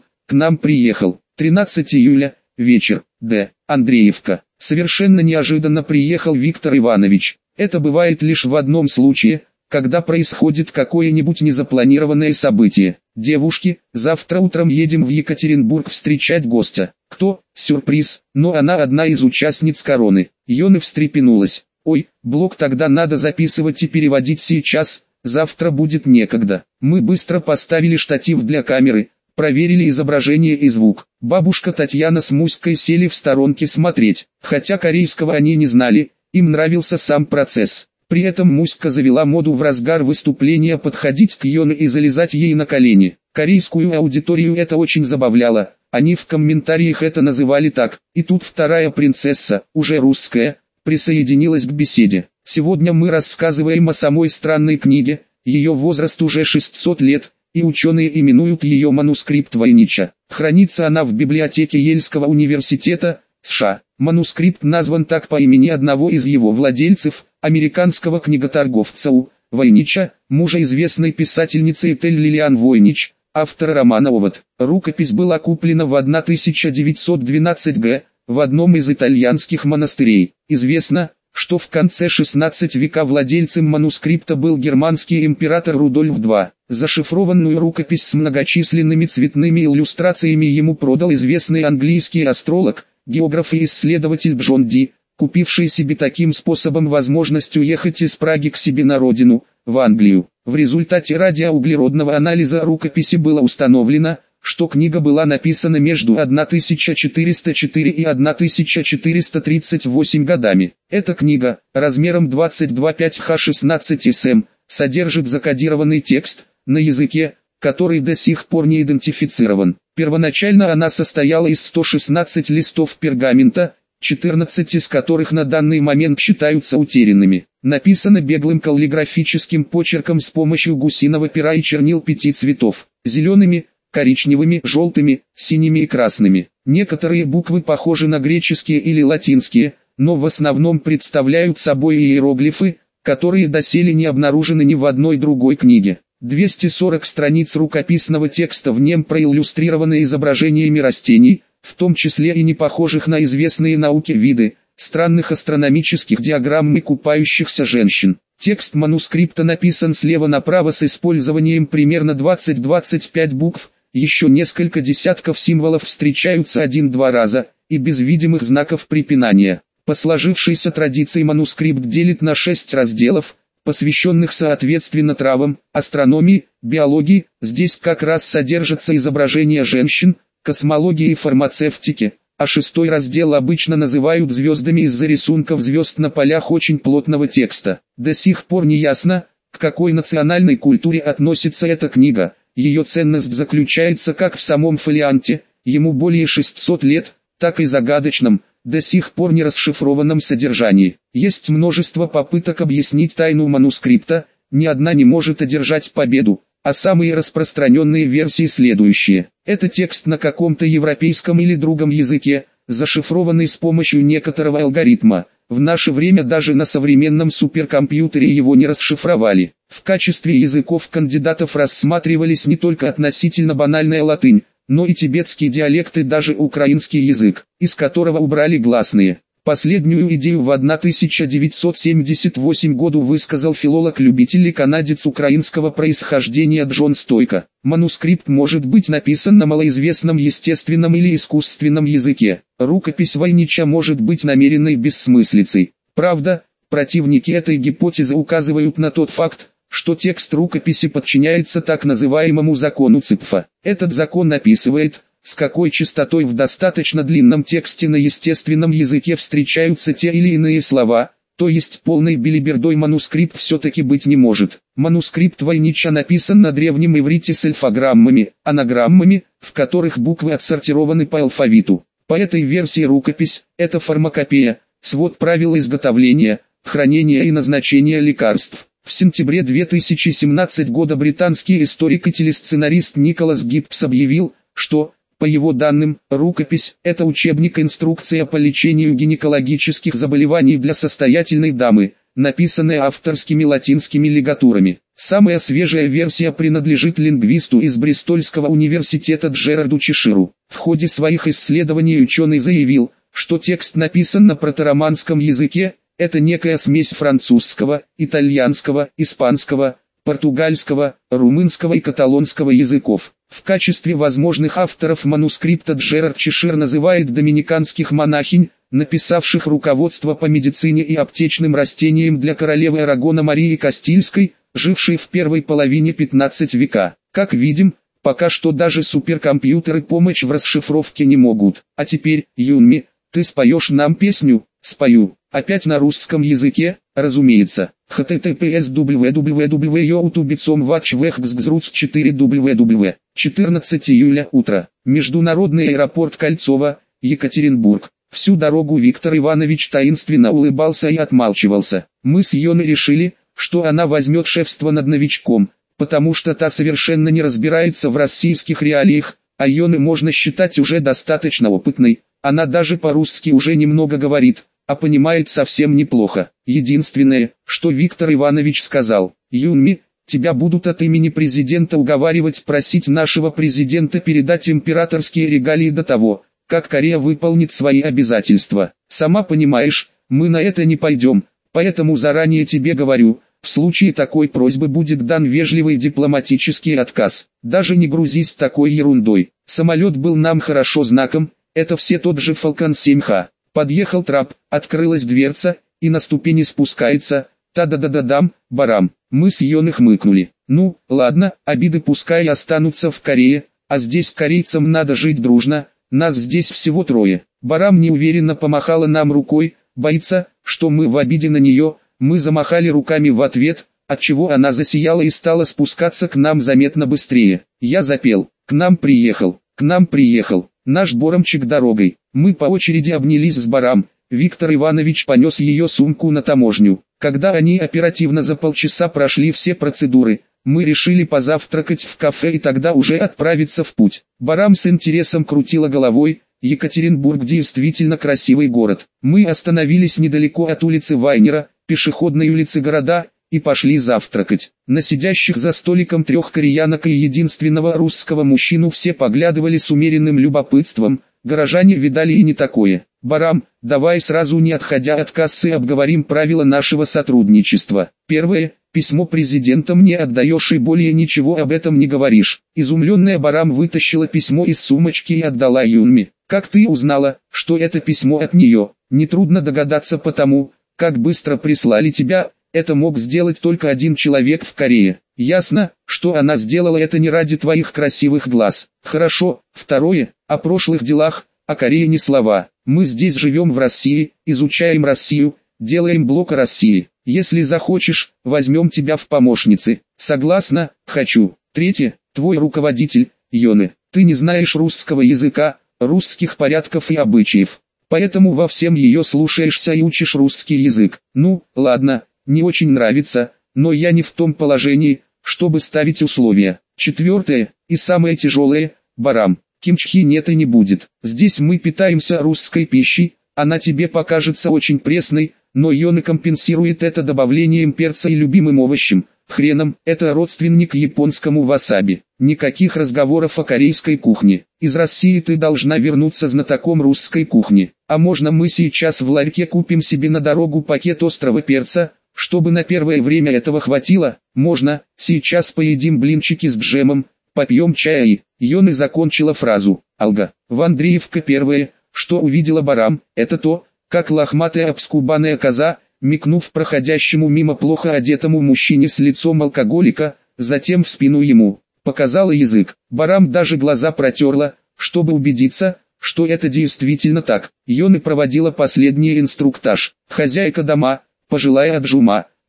13 июля, вечер, Д. Андреевка. Совершенно неожиданно приехал Виктор Иванович. Это бывает лишь в одном случае, когда происходит какое-нибудь незапланированное событие. Девушки, завтра утром едем в Екатеринбург встречать гостя. Кто? Сюрприз, но она одна из участниц короны. Йона встрепенулась. Ой, блог тогда надо записывать и переводить сейчас, завтра будет некогда. Мы быстро поставили штатив для камеры, проверили изображение и звук. Бабушка Татьяна с Муськой сели в сторонке смотреть. Хотя корейского они не знали, им нравился сам процесс. При этом Муська завела моду в разгар выступления подходить к Йоне и залезать ей на колени. Корейскую аудиторию это очень забавляло, они в комментариях это называли так. И тут вторая принцесса, уже русская, присоединилась к беседе. Сегодня мы рассказываем о самой странной книге, ее возраст уже 600 лет, и ученые именуют ее манускрипт Войнича. Хранится она в библиотеке Ельского университета, США. Манускрипт назван так по имени одного из его владельцев, американского книготорговца У. Войнича, мужа известной писательницы Этель Лилиан Войнич, автора романа «Овод». Рукопись была куплена в 1912 г. в одном из итальянских монастырей. Известно, что в конце XVI века владельцем манускрипта был германский император Рудольф II. Зашифрованную рукопись с многочисленными цветными иллюстрациями ему продал известный английский астролог, географ и исследователь Джон Ди, купивший себе таким способом возможность уехать из Праги к себе на родину, в Англию. В результате радиоуглеродного анализа рукописи было установлено, что книга была написана между 1404 и 1438 годами. Эта книга, размером 22,5 х 16 см, содержит закодированный текст, на языке, который до сих пор не идентифицирован. Первоначально она состояла из 116 листов пергамента, 14 из которых на данный момент считаются утерянными. Написано беглым каллиграфическим почерком с помощью гусиного пера и чернил 5 цветов: зелеными, коричневыми, желтыми, синими и красными. Некоторые буквы похожи на греческие или латинские, но в основном представляют собой иероглифы, которые доселе не обнаружены ни в одной другой книге. 240 страниц рукописного текста, в нем проиллюстрированы изображениями растений, в том числе и не похожих на известные науке виды, странных астрономических диаграмм и купающихся женщин. Текст манускрипта написан слева направо с использованием примерно 20-25 букв, еще несколько десятков символов встречаются 1-2 раза, и без видимых знаков препинания. По сложившейся традиции манускрипт делит на 6 разделов, посвященных соответственно травам, астрономии, биологии. Здесь как раз содержатся изображения женщин, космологии и фармацевтики, а 6-й раздел обычно называют звездами из-за рисунков звезд на полях очень плотного текста. До сих пор не ясно, к какой национальной культуре относится эта книга. Ее ценность заключается как в самом фолианте, ему более 600 лет, так и загадочном, до сих пор не расшифрованном содержании. Есть множество попыток объяснить тайну манускрипта, ни одна не может одержать победу, а самые распространенные версии следующие. Это текст на каком-то европейском или другом языке, зашифрованный с помощью некоторого алгоритма. В наше время даже на современном суперкомпьютере его не расшифровали. В качестве языков кандидатов рассматривались не только относительно банальная латынь, но и тибетский диалект и даже украинский язык, из которого убрали гласные. Последнюю идею в 1978 году высказал филолог-любитель и канадец украинского происхождения Джон Стойко. Манускрипт может быть написан на малоизвестном естественном или искусственном языке. Рукопись Войнича может быть намеренной бессмыслицей. Правда, противники этой гипотезы указывают на тот факт, что текст рукописи подчиняется так называемому закону Ципфа. Этот закон описывает, с какой частотой в достаточно длинном тексте на естественном языке встречаются те или иные слова, то есть полной белибердой манускрипт все-таки быть не может. Манускрипт Войнича написан на древнем иврите с альфаграммами, анаграммами, в которых буквы отсортированы по алфавиту. По этой версии рукопись – это фармакопея, свод правил изготовления, хранения и назначения лекарств. В сентябре 2017 года британский историк и телесценарист Николас Гиббс объявил, что, по его данным, рукопись – это учебник-инструкция по лечению гинекологических заболеваний для состоятельной дамы, написанная авторскими латинскими лигатурами. Самая свежая версия принадлежит лингвисту из Бристольского университета Джерарду Чеширу. В ходе своих исследований ученый заявил, что текст написан на протороманском языке, это некая смесь французского, итальянского, испанского, португальского, румынского и каталонского языков. В качестве возможных авторов манускрипта Джерард Чешир называет доминиканских монахинь, написавших руководство по медицине и аптечным растениям для королевы Арагона Марии Кастильской, жившей в первой половине 15 века. Как видим, пока что даже суперкомпьютеры помощь в расшифровке не могут. А теперь, Юнми, ты споешь нам песню? Спою. Опять на русском языке, разумеется. https www.youtube.com/watchvexgzruts 4 www. 14 июля, утро. Международный аэропорт Кольцово, Екатеринбург. Всю дорогу Виктор Иванович таинственно улыбался и отмалчивался. Мы с Йоной решили, что она возьмет шефство над новичком, потому что та совершенно не разбирается в российских реалиях, а Йоны можно считать уже достаточно опытной, она даже по-русски уже немного говорит, а понимает совсем неплохо. Единственное, что Виктор Иванович сказал: «Юнми, тебя будут от имени президента уговаривать просить нашего президента передать императорские регалии до того, как Корея выполнит свои обязательства. Сама понимаешь, мы на это не пойдем, поэтому заранее тебе говорю, в случае такой просьбы будет дан вежливый дипломатический отказ. Даже не грузись такой ерундой. Самолет был нам хорошо знаком, это все тот же Falcon 7H. Подъехал трап, открылась дверца, и на ступени спускается, та-да-да-да-дам, барам. Мы с Йоной хмыкнули. Ну, ладно, обиды пускай останутся в Корее, а здесь корейцам надо жить дружно, нас здесь всего трое. Барам неуверенно помахала нам рукой, боится, что мы в обиде на нее, мы замахали руками в ответ, отчего она засияла и стала спускаться к нам заметно быстрее. Я запел: к нам приехал, наш Боромчик дорогой. Мы по очереди обнялись с Барам, Виктор Иванович понес ее сумку на таможню. Когда они оперативно за полчаса прошли все процедуры, мы решили позавтракать в кафе и тогда уже отправиться в путь. Барам с интересом крутила головой. Екатеринбург действительно красивый город. Мы остановились недалеко от улицы Вайнера, пешеходной улицы города, и пошли завтракать. На сидящих за столиком трех кореянок и единственного русского мужчину все поглядывали с умеренным любопытством, горожане видали и не такое. Барам, давай сразу не отходя от кассы обговорим правила нашего сотрудничества. Первое. Письмо президента мне отдаешь и более ничего об этом не говоришь. Изумленная Барам вытащила письмо из сумочки и отдала Юнми. Как ты узнала, что это письмо от нее? Нетрудно догадаться потому, как быстро прислали тебя. Это мог сделать только один человек в Корее. Ясно, что она сделала это не ради твоих красивых глаз. Хорошо. Второе. О прошлых делах, о Корее ни слова. Мы здесь живем в России, изучаем Россию, делаем блог о России. Если захочешь, возьмем тебя в помощницы. Согласна? Хочу. Третье. Твой руководитель, Йоны. Ты не знаешь русского языка, русских порядков и обычаев. Поэтому во всем ее слушаешься и учишь русский язык. Ну, ладно, не очень нравится, но я не в том положении, чтобы ставить условия. Четвертое, и самое тяжелое, Барам. Кимчхи нет и не будет. Здесь мы питаемся русской пищей, она тебе покажется очень пресной, но Йона компенсирует это добавлением перца и любимым овощем, хреном. Это родственник японскому васаби. Никаких разговоров о корейской кухне. Из России ты должна вернуться знатоком русской кухни. А можно мы сейчас в ларьке купим себе на дорогу пакет острого перца, чтобы на первое время этого хватило? Можно. Сейчас поедим блинчики с джемом, попьем чая и... Йона закончила фразу. Алга. В Андреевка первое, что увидела Барам, это то, как лохматая обскубанная коза, мигнув проходящему мимо плохо одетому мужчине с лицом алкоголика, затем в спину ему, показала язык. Барам даже глаза протерла, чтобы убедиться, что это действительно так. Йона проводила последний инструктаж. Хозяйка дома, пожилая аджума,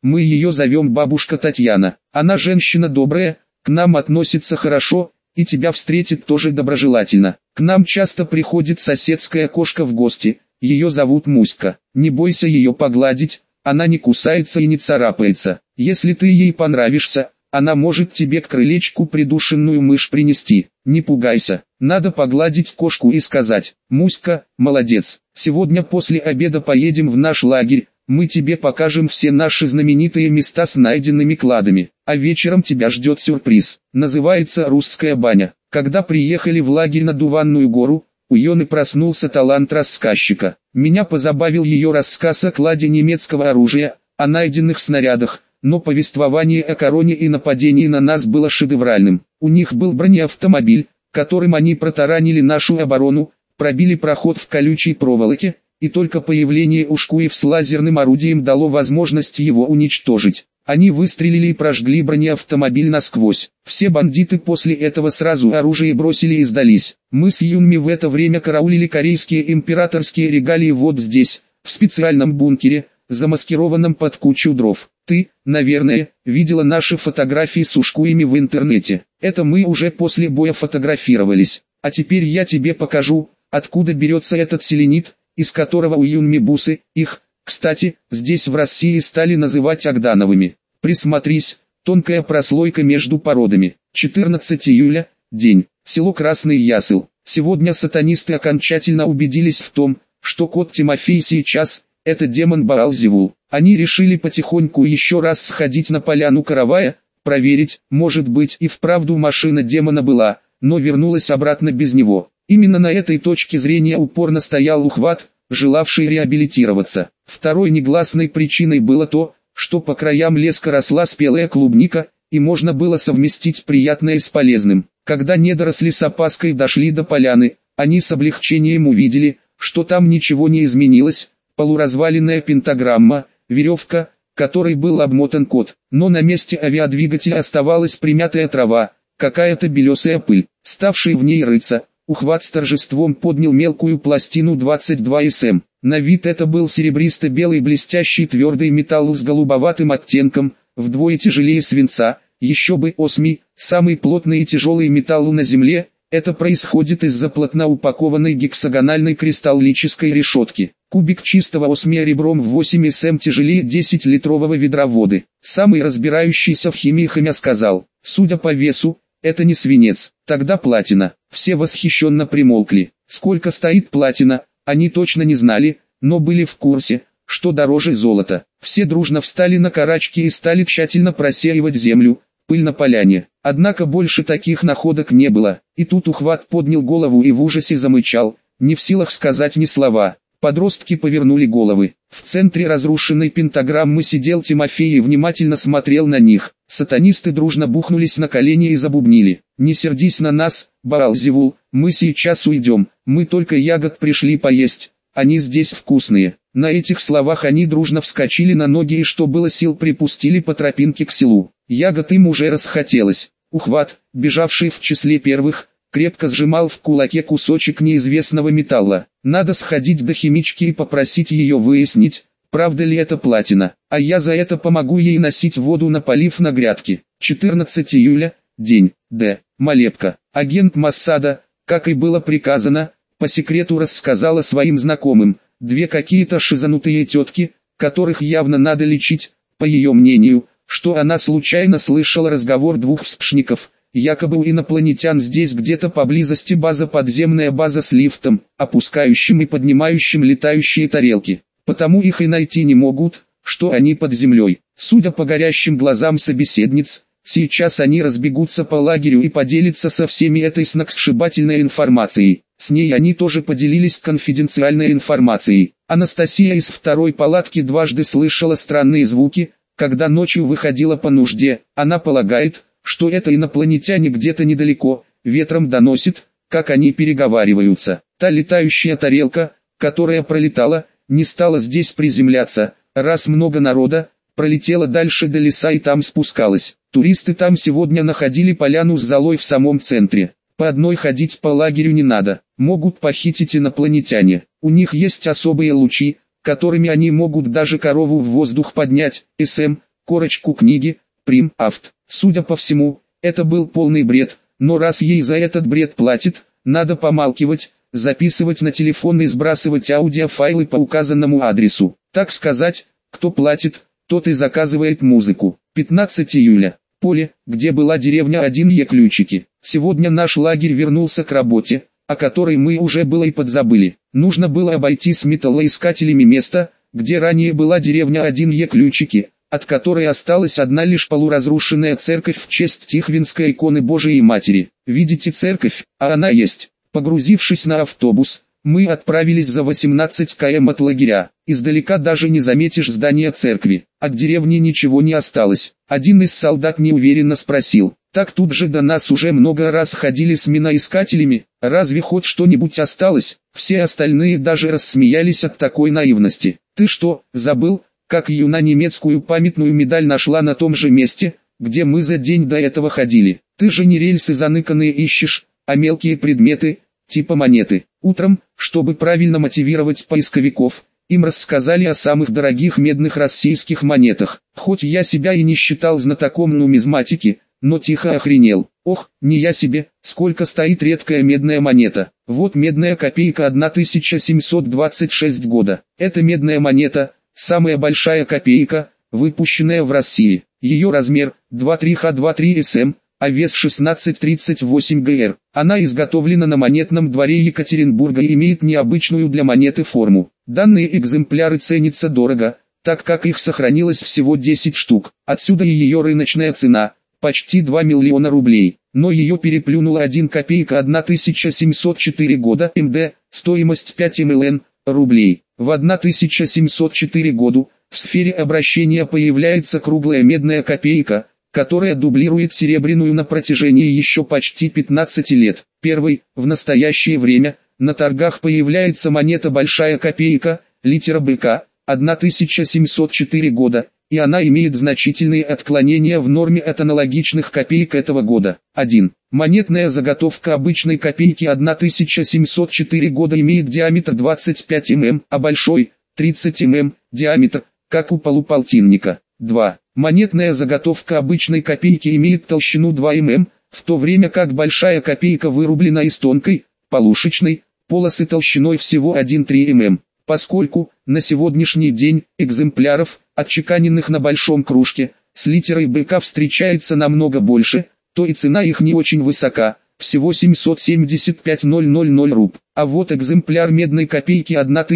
мы ее зовем бабушка Татьяна. Она женщина добрая, к нам относится хорошо, и тебя встретит тоже доброжелательно. К нам часто приходит соседская кошка в гости, ее зовут Муська. Не бойся ее погладить, она не кусается и не царапается. Если ты ей понравишься, она может тебе к крылечку придушенную мышь принести. Не пугайся, надо погладить кошку и сказать: «Муська, молодец, сегодня после обеда поедем в наш лагерь, мы тебе покажем все наши знаменитые места с найденными кладами, а вечером тебя ждет сюрприз, называется «Русская баня». Когда приехали в лагерь на Дуванную гору, у Йоны проснулся талант рассказчика. Меня позабавил ее рассказ о кладе немецкого оружия, о найденных снарядах, но повествование о короне и нападении на нас было шедевральным. У них был бронеавтомобиль, которым они протаранили нашу оборону, пробили проход в колючей проволоке, и только появление ушкуев с лазерным орудием дало возможность его уничтожить. Они выстрелили и прожгли бронеавтомобиль насквозь. Все бандиты после этого сразу оружие бросили и сдались. Мы с Юнми в это время караулили корейские императорские регалии вот здесь, в специальном бункере, замаскированном под кучу дров. Ты, наверное, видела наши фотографии с ушкуями в интернете. Это мы уже после боя фотографировались. А теперь я тебе покажу, откуда берется этот селенит, из которого у Юнми бусы, их, кстати, здесь в России стали называть агдановыми. Присмотрись, тонкая прослойка между породами. 14 июля, день, село Красный Ясыл. Сегодня сатанисты окончательно убедились в том, что кот Тимофей сейчас – это демон Баал-Зевул. Они решили потихоньку еще раз сходить на поляну Каравая, проверить, может быть и вправду машина демона была, но вернулась обратно без него. Именно на этой точке зрения упорно стоял Ухват, желавший реабилитироваться. Второй негласной причиной было то, что по краям леска росла спелая клубника, и можно было совместить приятное с полезным. Когда недоросли с опаской дошли до поляны, они с облегчением увидели, что там ничего не изменилось, полуразваленная пентаграмма, веревка, которой был обмотан кот, но на месте авиадвигателя оставалась примятая трава, какая-то белесая пыль, ставший в ней рыться. Ухват с торжеством поднял мелкую пластину 22 см. На вид это был серебристо-белый блестящий твердый металл с голубоватым оттенком, вдвое тяжелее свинца, еще бы осмий, самый плотный и тяжелый металл на Земле. Это происходит из-за плотно упакованной гексагональной кристаллической решетки. Кубик чистого осмия ребром в 8 см тяжелее 10-литрового ведра воды. Самый разбирающийся в химии хомя сказал: судя по весу, это не свинец, тогда платина. Все восхищенно примолкли. Сколько стоит платина, они точно не знали, но были в курсе, что дороже золота. Все дружно встали на карачки и стали тщательно просеивать землю, пыль на поляне. Однако больше таких находок не было. И тут Ухват поднял голову и в ужасе замычал, не в силах сказать ни слова. Подростки повернули головы. В центре разрушенной пентаграммы сидел Тимофей и внимательно смотрел на них. Сатанисты дружно бухнулись на колени и забубнили: «Не сердись на нас, Баал-Зевул, мы сейчас уйдем, мы только ягод пришли поесть, они здесь вкусные». На этих словах они дружно вскочили на ноги и что было сил припустили по тропинке к селу. Ягод им уже расхотелось. Ухват, бежавший в числе первых, крепко сжимал в кулаке кусочек неизвестного металла. Надо сходить до химички и попросить ее выяснить, правда ли это платина, а я за это помогу ей носить воду на полив на грядке. 14 июля, день, Д. Малепка. Агент Моссада, как и было приказано, по секрету рассказала своим знакомым, две какие-то шизанутые тетки, которых явно надо лечить, по ее мнению, что она случайно слышала разговор двух вспшников. Якобы у инопланетян здесь где-то поблизости подземная база с лифтом, опускающим и поднимающим летающие тарелки. Потому их и найти не могут, что они под землей. Судя по горящим глазам собеседниц, сейчас они разбегутся по лагерю и поделятся со всеми этой сногсшибательной информацией. С ней они тоже поделились конфиденциальной информацией. Анастасия из второй палатки дважды слышала странные звуки, когда ночью выходила по нужде. Она полагает, что это инопланетяне где-то недалеко, ветром доносит, как они переговариваются. Та летающая тарелка, которая пролетала, не стала здесь приземляться, раз много народа, пролетела дальше до леса и там спускалась. Туристы там сегодня находили поляну с золой в самом центре. По одной ходить по лагерю не надо, могут похитить инопланетяне. У них есть особые лучи, которыми они могут даже корову в воздух поднять, СМ, корочку книги, прим. Авт. Судя по всему, это был полный бред, но раз ей за этот бред платит, надо помалкивать, записывать на телефон и сбрасывать аудиофайлы по указанному адресу. Так сказать, кто платит, тот и заказывает музыку. 15 июля. Поле, где была деревня 1Е ключики. Сегодня наш лагерь вернулся к работе, о которой мы уже было и подзабыли. Нужно было обойти с металлоискателями место, где ранее была деревня 1Е ключики, от которой осталась одна лишь полуразрушенная церковь в честь Тихвинской иконы Божией Матери. Видите церковь, а она есть. Погрузившись на автобус, мы отправились за 18 км от лагеря. Издалека даже не заметишь здания церкви. От деревни ничего не осталось. Один из солдат неуверенно спросил: «Так тут же до нас уже много раз ходили с миноискателями, разве хоть что-нибудь осталось?» Все остальные даже рассмеялись от такой наивности. «Ты что, забыл, как Юна немецкую памятную медаль нашла на том же месте, где мы за день до этого ходили? Ты же не рельсы заныканные ищешь, а мелкие предметы, типа монеты». Утром, чтобы правильно мотивировать поисковиков, им рассказали о самых дорогих медных российских монетах. Хоть я себя и не считал знатоком нумизматики, но тихо охренел. Ох, не я себе, сколько стоит редкая медная монета. Вот медная копейка 1726 года. Это медная монета, самая большая копейка, выпущенная в России. Ее размер 23Х23 СМ, а вес 1638 ГР. Она изготовлена на монетном дворе Екатеринбурга и имеет необычную для монеты форму. Данные экземпляры ценятся дорого, так как их сохранилось всего 10 штук. Отсюда и ее рыночная цена – почти 2 миллиона рублей. Но ее переплюнула 1 копейка 1704 года МД, стоимость 5 млн рублей. В 1704 году в сфере обращения появляется круглая медная копейка, которая дублирует серебряную на протяжении еще почти 15 лет. Первый, в настоящее время, на торгах появляется монета большая копейка, литера БК, 1704 года, и она имеет значительные отклонения в норме от аналогичных копеек этого года. 1. Монетная заготовка обычной копейки 1704 года имеет диаметр 25 мм, а большой – 30 мм, диаметр, как у полуполтинника. 2. Монетная заготовка обычной копейки имеет толщину 2 мм, в то время как большая копейка вырублена из тонкой, полушечной, полосы толщиной всего 1,3 мм. Поскольку, на сегодняшний день, экземпляров, отчеканенных на большом кружке, с литерой БК встречается намного больше, то и цена их не очень высока, всего 775 000 руб. А вот экземпляр медной копейки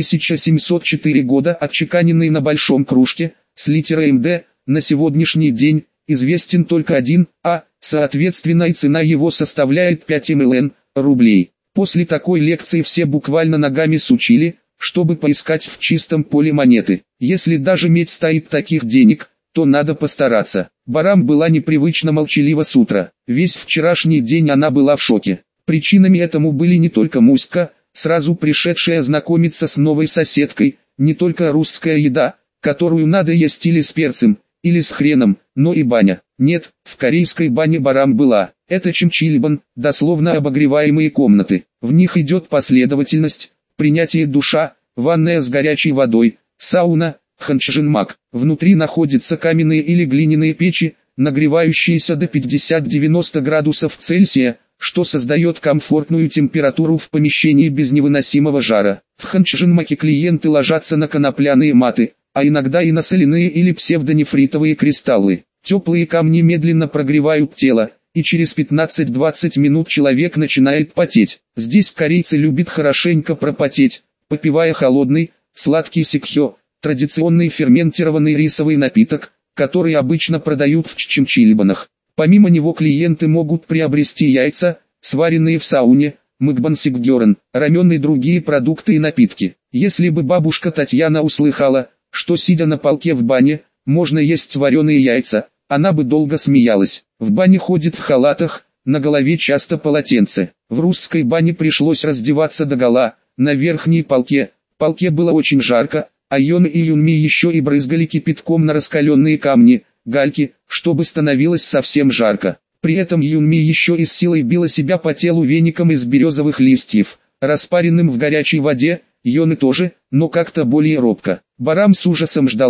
1704 года, отчеканенный на большом кружке, с литерой МД, на сегодняшний день, известен только один, соответственно и цена его составляет 5 млн рублей. После такой лекции все буквально ногами сучили, чтобы поискать в чистом поле монеты. Если даже медь стоит таких денег, то надо постараться. Барам была непривычно молчалива с утра. Весь вчерашний день она была в шоке. Причинами этому были не только Муська, сразу пришедшая знакомиться с новой соседкой, не только русская еда, которую надо есть или с перцем, или с хреном, но и баня. Нет, в корейской бане Барам была. Это чимчильбан, дословно обогреваемые комнаты. В них идет последовательность: принятие душа, ванная с горячей водой, сауна, ханчжинмак. Внутри находятся каменные или глиняные печи, нагревающиеся до 50-90 градусов Цельсия, что создает комфортную температуру в помещении без невыносимого жара. В ханчжинмаке клиенты ложатся на конопляные маты, а иногда и на соляные или псевдонефритовые кристаллы. Теплые камни медленно прогревают тело, и через 15-20 минут человек начинает потеть. Здесь корейцы любят хорошенько пропотеть, попивая холодный, сладкий сикхё, традиционный ферментированный рисовый напиток, который обычно продают в чимчильбанах. Помимо него клиенты могут приобрести яйца, сваренные в сауне, мыкбансикгёрен, рамен и другие продукты и напитки. Если бы бабушка Татьяна услыхала, что сидя на полке в бане, можно есть вареные яйца, она бы долго смеялась. В бане ходит в халатах, на голове часто полотенце. В русской бане пришлось раздеваться догола, на верхней полке. Полке было очень жарко, а Йон и Юнми еще и брызгали кипятком на раскаленные камни, гальки, чтобы становилось совсем жарко. При этом Юнми еще и с силой била себя по телу веником из березовых листьев, распаренным в горячей воде. Йоны тоже, но как-то более робко. Барам с ужасом ждала,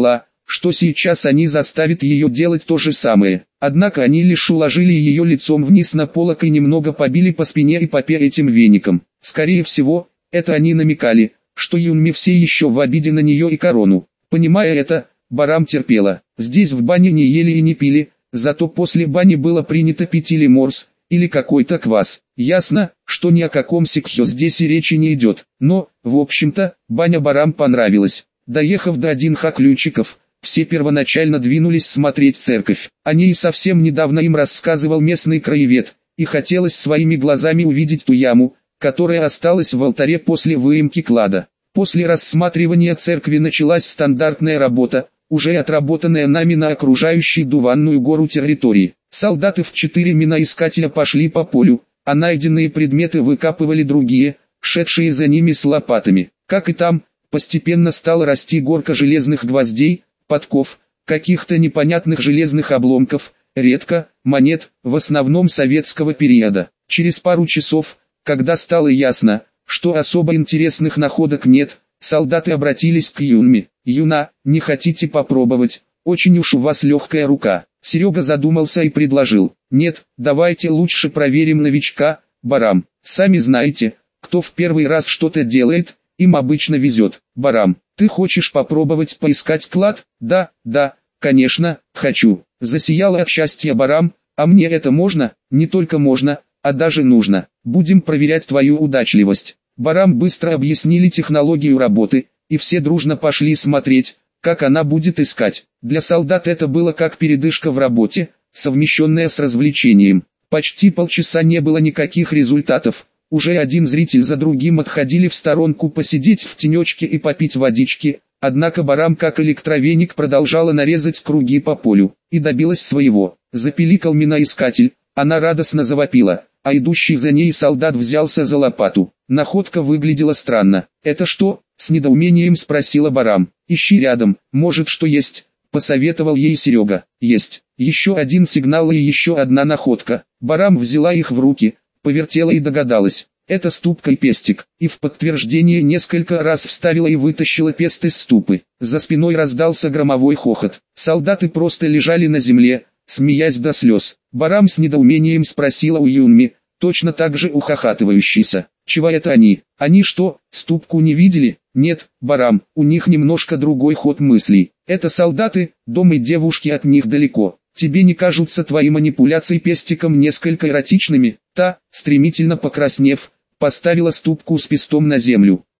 что сейчас они заставят ее делать то же самое. Однако они лишь уложили ее лицом вниз на полок и немного побили по спине и попе этим веником. Скорее всего, это они намекали, что Юнми все еще в обиде на нее и корону. Понимая это, Барам терпела. Здесь в бане не ели и не пили, зато после бани было принято пить или морс, или какой-то квас. Ясно, что ни о каком сикхё здесь и речи не идет. Но, в общем-то, баня Барам понравилась. Доехав до 1Х ключиков, все первоначально двинулись смотреть церковь. О ней совсем недавно им рассказывал местный краевед, и хотелось своими глазами увидеть ту яму, которая осталась в алтаре после выемки клада. После рассматривания церкви началась стандартная работа, уже отработанная нами на окружающей Дуванную гору территории. Солдаты в 4 миноискателя пошли по полю, а найденные предметы выкапывали другие, шедшие за ними с лопатами. Как и там, постепенно стала расти горка железных гвоздей, подков, каких-то непонятных железных обломков, редко, монет, в основном советского периода. Через пару часов, когда стало ясно, что особо интересных находок нет, солдаты обратились к Юнми. «Юна, не хотите попробовать? Очень уж у вас легкая рука». Серега задумался и предложил: «Нет, давайте лучше проверим новичка, Барам. Сами знаете, кто в первый раз что-то делает, им обычно везет. Барам, ты хочешь попробовать поискать клад?» «Да, конечно, хочу». Засияла от счастья Барам: «А мне это можно?» «Не только можно, а даже нужно. Будем проверять твою удачливость». Барам быстро объяснили технологию работы, и все дружно пошли смотреть, как она будет искать. Для солдат это было как передышка в работе, совмещенная с развлечением. Почти полчаса не было никаких результатов. Уже один зритель за другим отходили в сторонку посидеть в тенечке и попить водички. Однако Барам как электровеник продолжала нарезать круги по полю, и добилась своего. Запиликал миноискатель, она радостно завопила, а идущий за ней солдат взялся за лопату. Находка выглядела странно. «Это что?» — с недоумением спросила Барам. «Ищи рядом, может что есть», — посоветовал ей Серега. «Есть». Еще один сигнал и еще одна находка. Барам взяла их в руки, повертела и догадалась. Это ступка и пестик, и в подтверждение несколько раз вставила и вытащила пест из ступы. За спиной раздался громовой хохот. Солдаты просто лежали на земле, смеясь до слез. Барам с недоумением спросила у Юнми, точно так же ухахатывающийся: «Чего это они? Они что, ступку не видели?» «Нет, Барам, у них немножко другой ход мыслей. Это солдаты, дом и девушки от них далеко. Тебе не кажутся твои манипуляции пестиком несколько эротичными?» Та, стремительно покраснев, поставила ступку с пестом на землю.